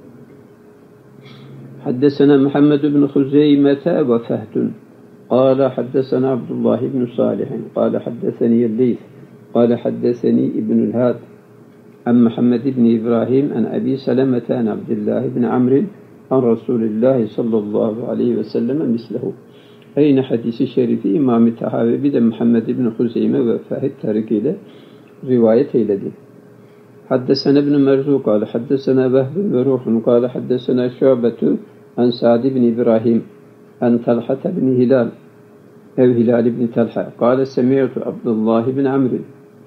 Haddesena Muhammed ibn Huzeymete ve Fehdun. Kâle haddesena Abdullah ibn Salihin. Kâle haddeseni Yelleyth. Kâle haddeseni İbnül Had. An Muhammed ibn İbrahim an Abi Selamete an Abdullah ibn Amrin an Resulullah sallallahu aleyhi ve selleme mislehu. Aynı hadisi şerifi İmam-ı Tahavi bir de Muhammed ibn Huzeyme ve Fahid tarikiyle rivayet eyledi. Haddesena ibn Merzuk kâle haddesena Vehbun ve Ruhun kâle haddesena Şu'betu an Sa'd ibn İbrahim an Talha ibn Hilal Hilal ibn Talha kâle semi'tu Abdullah ibn Amr.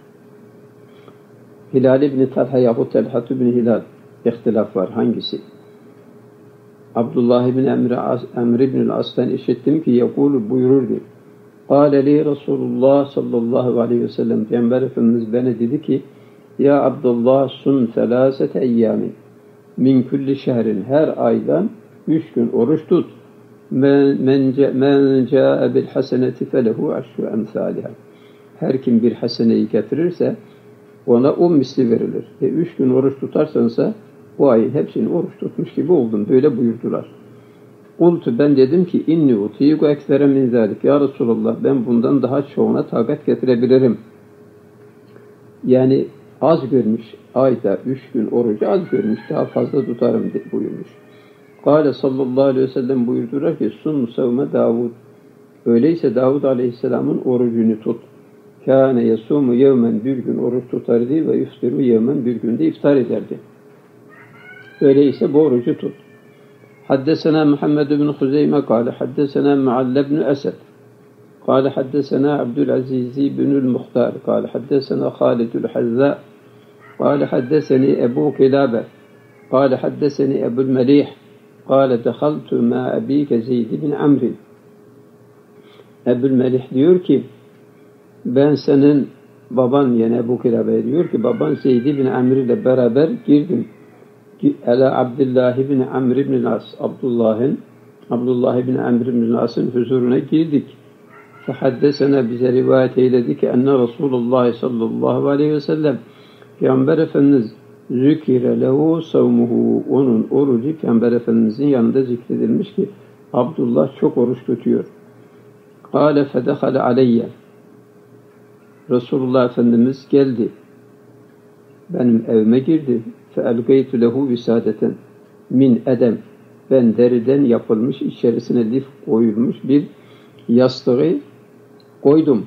Hilal ibn Talha yahut Talha ibn Hilal, ihtilaf var hangisi? Abdullah ibn Amr ibn As'tan işittim ki yakulu buyururdu. Kâle li Resulullah sallallahu aleyhi ve sellem, Peygamber Efendimiz bana dedi ki ya Abdullah sun selâsete eyyamin min kulli şehrin, her aydan 3 gün oruç tut. Men ca'e bil haseneti felehu aşru emsaliha. Her kim bir haseneyi getirirse ona 10 misli verilir. 3 gün oruç tutarsansa bu ayın hepsini oruç tutmuş gibi oldun. Böyle buyurdular. Kultu, ben dedim ki inni utiyu eksere min zalik. Ya Resulallah, ben bundan daha çoğuna takat getirebilirim. Yani az görmüş, ayda 3 gün orucu az görmüş, daha fazla tutarım buyurmuş. Kâle sallallahu aleyhi ve sellem buyurdular ki sun savme Davud. Öyleyse Davud aleyhisselamın orucunu tut. Kâne yasumu yevmen, bir gün oruç tutardı ve yuftiru yevmen, bir günde iftar ederdi. Öyleyse bu orucu tut. Haddesena Muhammed bin Huzeyme kâle haddesena Mualle bin Esed kâle haddesena Abdülaziz bin Muhtar kâle haddesena Halidul Hazza kâle haddeseni Ebu Kilabe kâle haddeseni Ebul Melih kâle dehaltu ma abike Zeyd bin Amr. Ebul Melih diyor ki ben senin baban, yani Ebu Kilabe diyor ki baban Zeyd bin Amr ile beraber girdim. Ala Abdullah bin Amr bin As, Abdullah bin Amr bin As'ın huzuruna girdik. Fehaddesena, bize rivayet eyledi ki enne Resulullah sallallahu aleyhi ve sellem, Peygamber Efendimiz zükire lehu savmuhu, onun orucu Peygamber Efendimizin yanında zikredilmiş ki Abdullah çok oruç tutuyor. Kâle fedehale aleyye, Resulullah Efendimiz geldi, benim evime girdi. Feelgeytu lehu visadeten min edem, ben deriden yapılmış, içerisine lif koyulmuş bir yastığı koydum.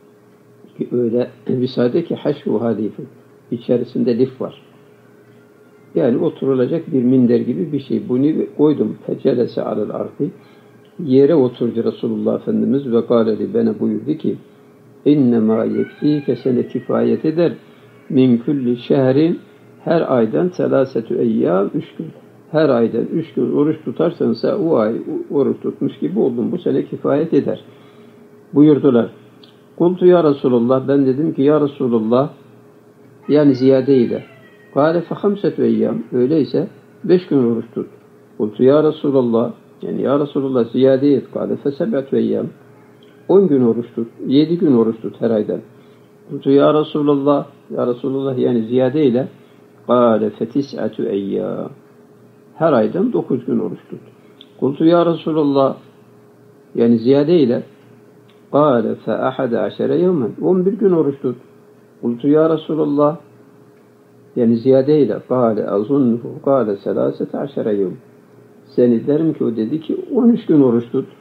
Öyle visade ki haşvu halifi, içerisinde lif var. Yani oturulacak bir minder gibi bir şey. Bunu koydum. Fecelese alel ardi, yere oturdu Resulullah Efendimiz ve gâleli, bana buyurdu ki innemâ yekfîke, sene kifayet eder min kulli şehrin, her aydan selâsetü eyyâm, 3 gün. Her aydan 3 gün oruç tutarsansa o ay oruç tutmuş gibi oldun. Bu sene kifayet eder buyurdular. Kultu ya Resulullah, ben dedim ki ya Resulullah, yani ziyade ile. Kâle fe hamsetü eyyâm, öyleyse 5 gün oruç tut. Kultu ya Resulullah, yani ya Resulullah ziyade et. Kâle fe seb'etü eyyâm, 10 gün oruç tut, 7 gün oruç tut her aydan. Kultu ya Resulullah, ya Resulullah, yani ziyade ile. Kâle fe tis'etü eyyâm, her aydan 9 gün oruç tut. Kultu ya Resulullah, yani ziyade ile. Kâle fe ahade aşere yevmen, 11 gün oruç tut. Kultu ya Resulullah, yani ziyade ile. Kâle azunnuhu kâle selâsete aşere yevmen, seni derim ki o dedi ki 13 gün oruç tut.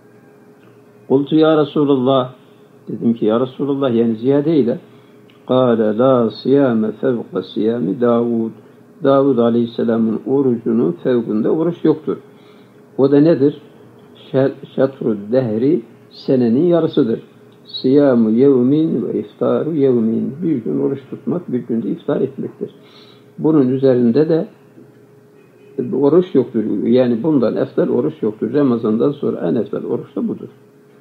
Kultu ya Resulullah, dedim ki ya Resulullah, yani ziyade ile. Kâle la siyâme fevqa siyâmi Davud. Davud Aleyhisselam'ın orucunun fevkinde oruç yoktur. O da nedir? Şatru dehri, senenin yarısıdır. Siyamu yevmin ve iftaru yevmin. Bir gün oruç tutmak, bir günde iftar etmektir. Bunun üzerinde de oruç yoktur. Yani bundan eftal oruç yoktur. Ramazan'dan sonra en eftal oruç da budur.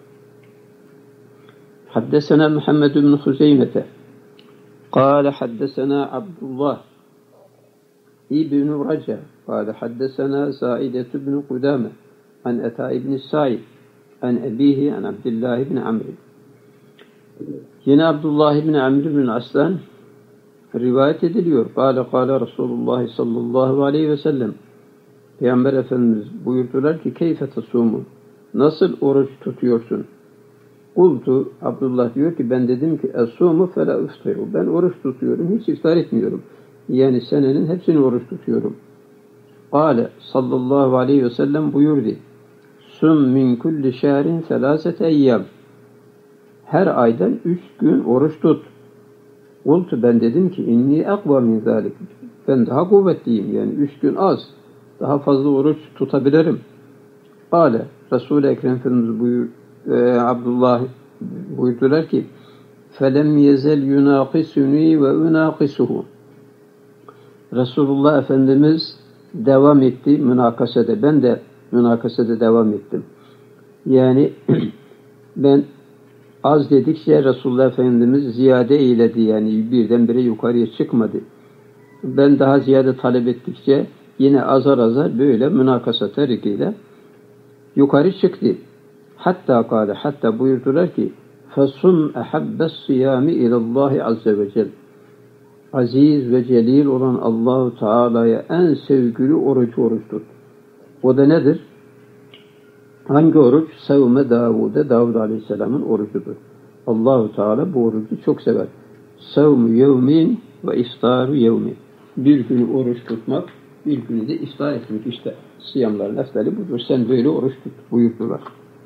Haddesena Muhammed bin Huzeymete قال حدثنا عبد الله ابن رجع قال حدثنا سعيدة بن قدامة عن أتى بن السائب عن أبيه عن عبد الله بن عمرو. Yine Abdullah ibn Amr ibn Aslan rivayet ediliyor. Kâle Resulullah sallallahu aleyhi ve sellem, Peygamber Efendimiz buyurdular ki keyfe tasumu, nasıl oruç tutuyorsun? Kultu, Abdullah diyor ki ben dedim ki es-sumu fe la uftiru, ben oruç tutuyorum, hiç iftar etmiyorum. Yani senenin hepsini oruç tutuyorum. Kâle sallallahu aleyhi ve sellem buyurdu. Sum min kulli şehrin selâsete eyyâm, her aydan 3 gün oruç tut. Kultu, ben dedim ki inni akva min zâlik, ben daha kuvvetliyim, yani 3 gün az, daha fazla oruç tutabilirim. Kâle, Resul-i Ekrem Efendimiz Abdullah buyurdular ki felem yezel yunâkisuni ve unâkisuhu, Resulullah Efendimiz devam etti münakasede, ben de münakasede devam ettim. Yani ben az dedikçe Resulullah Efendimiz ziyade eyledi, yani birdenbire yukarıya çıkmadı. Ben daha ziyade talep ettikçe yine azar azar böyle münakasa tarikiyle yukarı çıktı. Hatta buyurdular ki فَصُمْ اَحَبَّ الصِّيَامِ اِلَى اللّٰهِ عَزَّ وَجَلٍ Aziz ve celil olan Allahu Teala'ya en sevgili oruç tut. O da nedir? Hangi oruç? Sevme Davud Aleyhisselam'ın orucudur. Allahu Teala bu orucu çok sever. Sevmu yevmin ve iftaru yevmin. Bir günü oruç tutmak, bir günü de iftar etmek. İşte siyamların eftali budur. Sen böyle oruç tut buyurdular.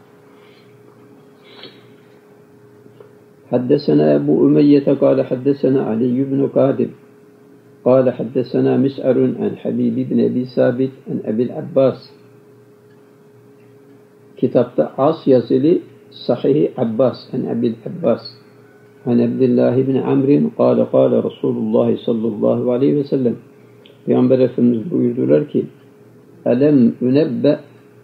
حدثنا أبو أمية قال حدثنا علي بن قادم قال حدثنا مسعر عن حبيب بن أبي ثابت عن أبي العباس kitapta As yazılı Sahih Abbas an Abil Abbas an Abdullah ibn Amr qala Resulullah sallallahu aleyhi ve sellem Peygamber Efendimiz buyurdular ki Elem ünebbe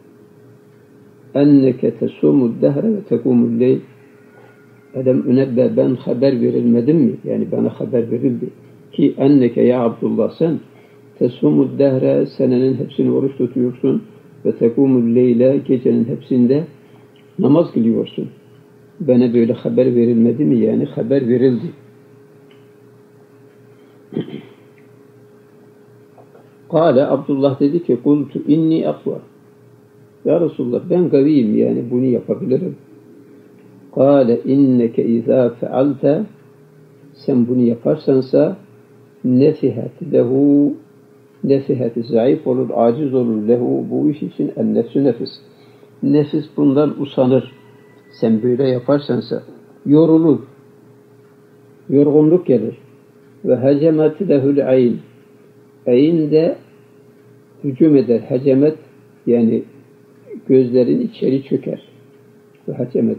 enneke tesumud dehre ve tekumul leyl Elem ünebbe ben haber verilmedim mi? Yani bana haber verildi ki enneke ya Abdullah sen tesumud dehre senenin hepsini oruç tutuyorsun ve tekumul leyle gecenin hepsinde namaz kılıyorsun. Bana böyle haber verilmedi mi? Yani haber verildi. Kale Abdullah dedi ki kultu inni akva. Ya Resulullah ben kaviyim yani bunu yapabilirim. Kale inneke izâ fealte sen bunu yaparsansa nefihet lehu nefiheti zayıf olur, aciz olur lehu bu iş için en nefsü nefis. Nefis bundan usanır. Sen böyle yaparsansa yorulur. Yorgunluk gelir. Ve hecemet lehul ayn. Ayn de hücum eder. Hecemet yani gözlerin içeri çöker. Ve hecemet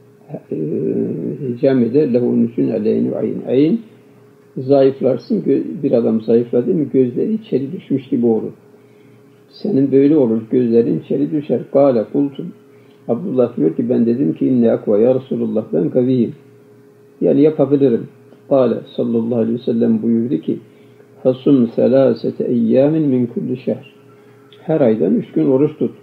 hicam eder lehun için aleynu ayn. Ayn zayıflarsın, bir adam zayıfladı mı gözleri içeri düşmüş gibi olur. Senin böyle olur, gözlerin içeri düşer. Kâle kultum. Abdullah diyor ki ben dedim ki inne akva ya Resulullah ben kaviyim. Yani yapabilirim. Kâle sallallahu aleyhi ve sellem buyurdu ki fasum selâsete eyyâmin min kulli şehr. Her aydan 3 gün oruç tut.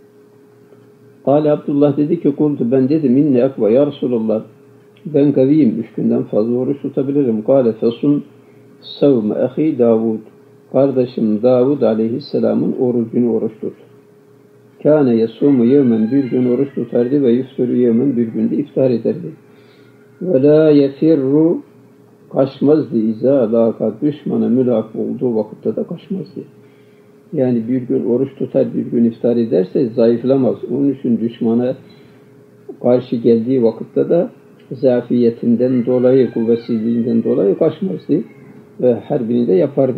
Kâle Abdullah dedi ki kultu ben dedim inne akva ya Resulullah ben kaviyim, 3 günden fazla oruç tutabilirim. Kâle fesum savme ahi Davud. Kardeşim Davud aleyhisselamın oruç tut. Kâne yesumu yevmen bir gün oruç tutardı ve yufturu yevmen bir günde iftar ederdi. Ve la yefirru kaçmazdı izâ alâka düşmana mülâk olduğu vakitte de kaçmazdı. Yani bir gün oruç tutar, bir gün iftar ederse zayıflamaz. Onun için düşmana karşı geldiği vakitte de zafiyetinden dolayı, kuvvetsizliğinden dolayı kaçmazdı ve her birini de yapardı.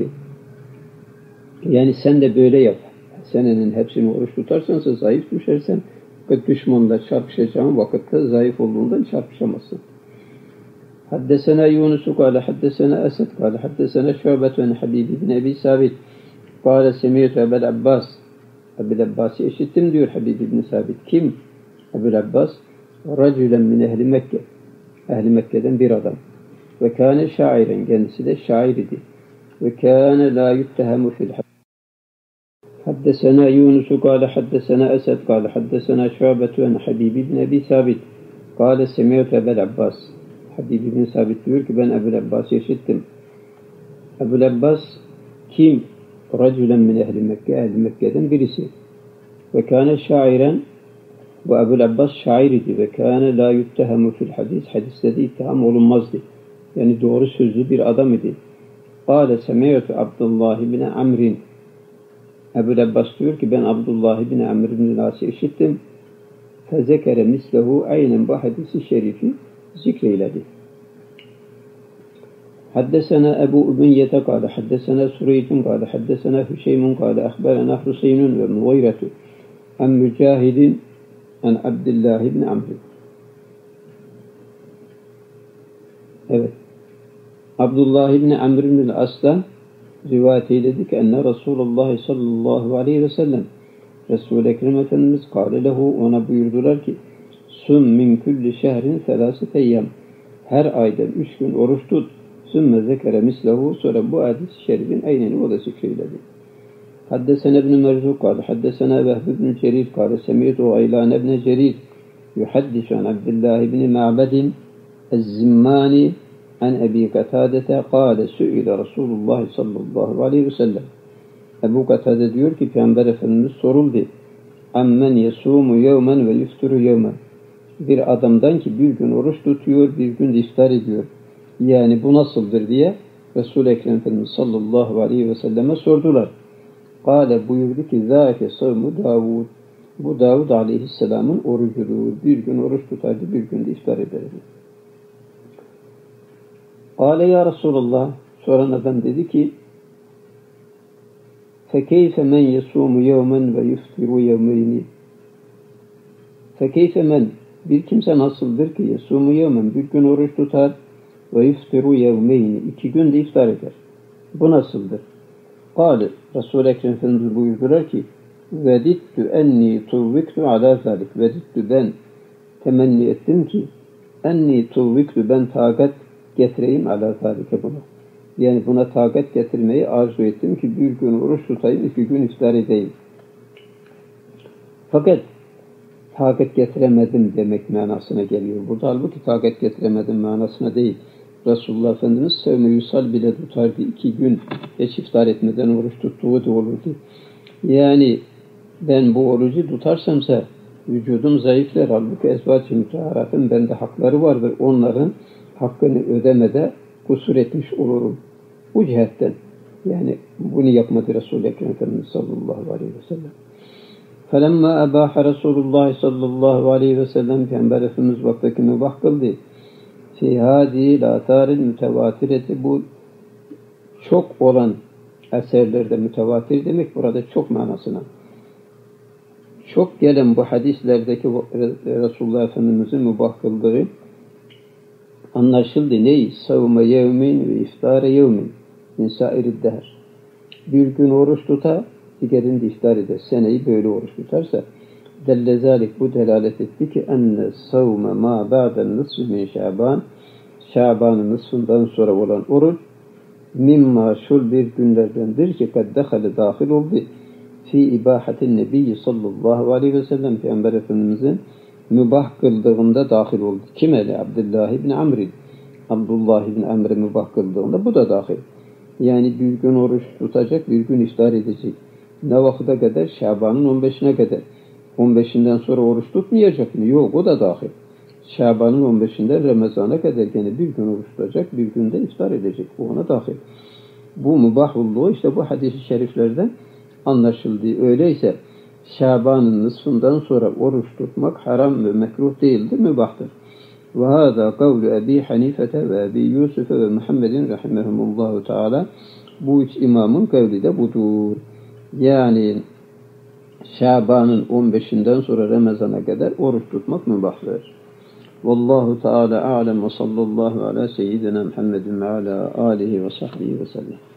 Yani sen de böyle yap. Senenin hepsini oruç tutarsan zayıf düşersen düşmanla çarpışacağın vakitte zayıf olduğundan çarpışamazsın. Haddesena Yunus kâle haddesena Esed kâle haddesena Şu'bet ve Habib ibn Ebi Sabit kâle semiyetü Ebel Abbas. Ebel Abbas'ı işittim diyor Habib ibn Sabit. Kim? Ebel Abbas racülen min ehli Mekke. Ehli Mekke'den bir adam. Ve kâne şairen. Kendisi de şair idi. Ve kâne lâ yuttehemu fil hadis. Haddesena Yunus kâle haddesena Esed kâle haddesena Şu'bet ve Habib ibn Ebi Sabit kâle semiyetü Ebel Abbas. Habib ibn Sabit diyor ki ben Ebel Abbas'ı işittim. Ebel Abbas kim? Racülen min ehli Mekke. Ehli Mekke'den birisi. Ve kâne şairen bu Ebu Abbas şair idi ve kâne lâ yuttehemu fil hadis. Hadiste de ittiham olunmazdı. Yani doğru sözlü bir adam idi. Kâle semiyetü Abdullah ibn Amr'in. Ebu Abbas diyor ki ben Abdullah ibn Amr ibn As'ı işittim. Fezekere mislehu aynen bu hadisi şerifi zikreyledi. Haddesena Ebu Ümeyyete kâle haddesena Sureytun kâle haddesena Hüseymun kâle ahberena Hüseynun ve Muğayretu en Mücahidin en Abdullah ibn Amr. Evet. Abdullah ibn Amr ibn As'tan rivayet eyledi ki enne Resulullah sallallahu aleyhi ve sellem Resul-i Ekrem Efendimiz kâle lehu ona buyurdular ki sum min kulli şehrin selâset eyyam her ayda 3 gün oruç tut sümme zekere mislehu sonra bu hadis-i şerifin aynını o da zikreyledi. حدثنا ابن مرزوق قال حدثنا وهب بن جرير قال سمعت غيلان بن جرير يحدث عن عبد الله بن معبد الزماني عن أبي قتادة قال سئل رسول الله صلى الله عليه وسلم. Ebu Katade diyor ki Peygamber Efendimiz soruldu. Ammen yesumu yevmen ve yufturu yevmen. Bir adamdan ki bir gün oruç tutuyor, bir gün iftar ediyor. Yani bu nasıldır diye Resul-i Ekrem Efendimiz sallallahu aleyhi ve selleme sordular. Kale buyurdu ki zâke savmu Davud. Bu Davud aleyhisselamın orucudur. Bir gün oruç tutardı, bir gün de iftar ederdi. Kale ya Resulallah. Soran adam dedi ki فَكَيْفَ مَنْ يَسُومُ يَوْمًا وَيُفْتِرُ يَوْمَيْنِ فَكَيْفَ مَنْ bir kimse nasıldır ki يَسُومُ يَوْمًا bir gün oruç tutar وَيُفْتِرُ يَوْمَيْنِ 2 gün de iftar eder. Bu nasıldır? Kâle Resul-i Ekrem Efendimiz buyurdular ki وَدِدْتُ اَنِّي تُوِّكْتُ عَلَى ذَلِكَ وَدِدْتُ ben temenni ettim ki اَنِّي تُوِّكْتُ ben takat getireyim عَلَى ذَلِكَ buna. Yani buna takat getirmeyi arzu ettim ki bir gün oruç tutayım, 2 gün iftar edeyim. Fakat takat getiremedim demek manasına geliyor. Burada halbuki takat getiremedim manasına değil. Resulullah Efendimiz sevme yusal bile tutardı. 2 gün hiç iftar etmeden oruç tuttuğu da olurdu. Yani ben bu orucu tutarsamsa vücudum zayıflar. Halbuki ezvac-ı müteharatın bende hakları vardır. Onların hakkını ödemede kusur etmiş olurum. Bu cihetten yani bunu yapmadı Resul-i Ekrem Efendimiz sallallahu aleyhi ve sellem. فَلَمَّا أَبَاحَ رَسُولُ اللّٰهِ sallallahu aleyhi ve sellem Peygamber Efendimiz vaktaki mübah kıldı. فِي هَذِهِ الْاَثَارِ mütevatireti bu çok olan eserlerde mütevatir demek burada çok manasına. Çok gelen bu hadislerdeki Resulullah Efendimiz'in mübah kıldığı anlaşıldı. Ney? Savme yevmin ve iftare yevmin min sairid dehr. Bir gün oruç tutar, diğerinde iftar eder. Seneyi böyle oruç tutarsa delle zalik bu delalet etti ki enne savme ma ba'den nısfı min şaban Şaban'ın nısfından sonra olan oruç mimma şul bir günlerdendir ki kad dehale dahil oldu fi ibahatin nebiyyi sallallahu aleyhi ve sellem Peygamber Efendimiz'in mübah kıldığında dahil oldu. Kim öyle? Abdullah ibn Amr. Abdullah ibn Amr mübah kıldığında bu da dahil. Yani bir gün oruç tutacak, bir gün iftar edecek. Ne vakıda kadar? Şaban'ın 15'ine kadar. 15'inden sonra oruç tutmayacak mı? Yok, o da dahil. Şaban'ın 15'inden Ramazan'a kadar gene bir gün oruç tutacak, bir günde iftar edecek. Bu ona dahil. Bu mübah olduğu işte bu hadis-i şeriflerden anlaşıldı. Öyleyse Şaban'ın nısfından sonra oruç tutmak haram ve mekruh değildir, mübahtır. Ve hâzâ kavlu Ebi Hanifete ve Ebi Yusuf'e ve Muhammedin rahimehumullahu teâlâ. Bu üç imamın kavli de budur. Yani Şaban'ın 15'inden sonra Ramazan'a kadar oruç tutmak mübahtır. Vallahu Teala a'lem ve sallallahu ala seyyidina Muhammedin ve ala alihi ve sahbihi ve sellem.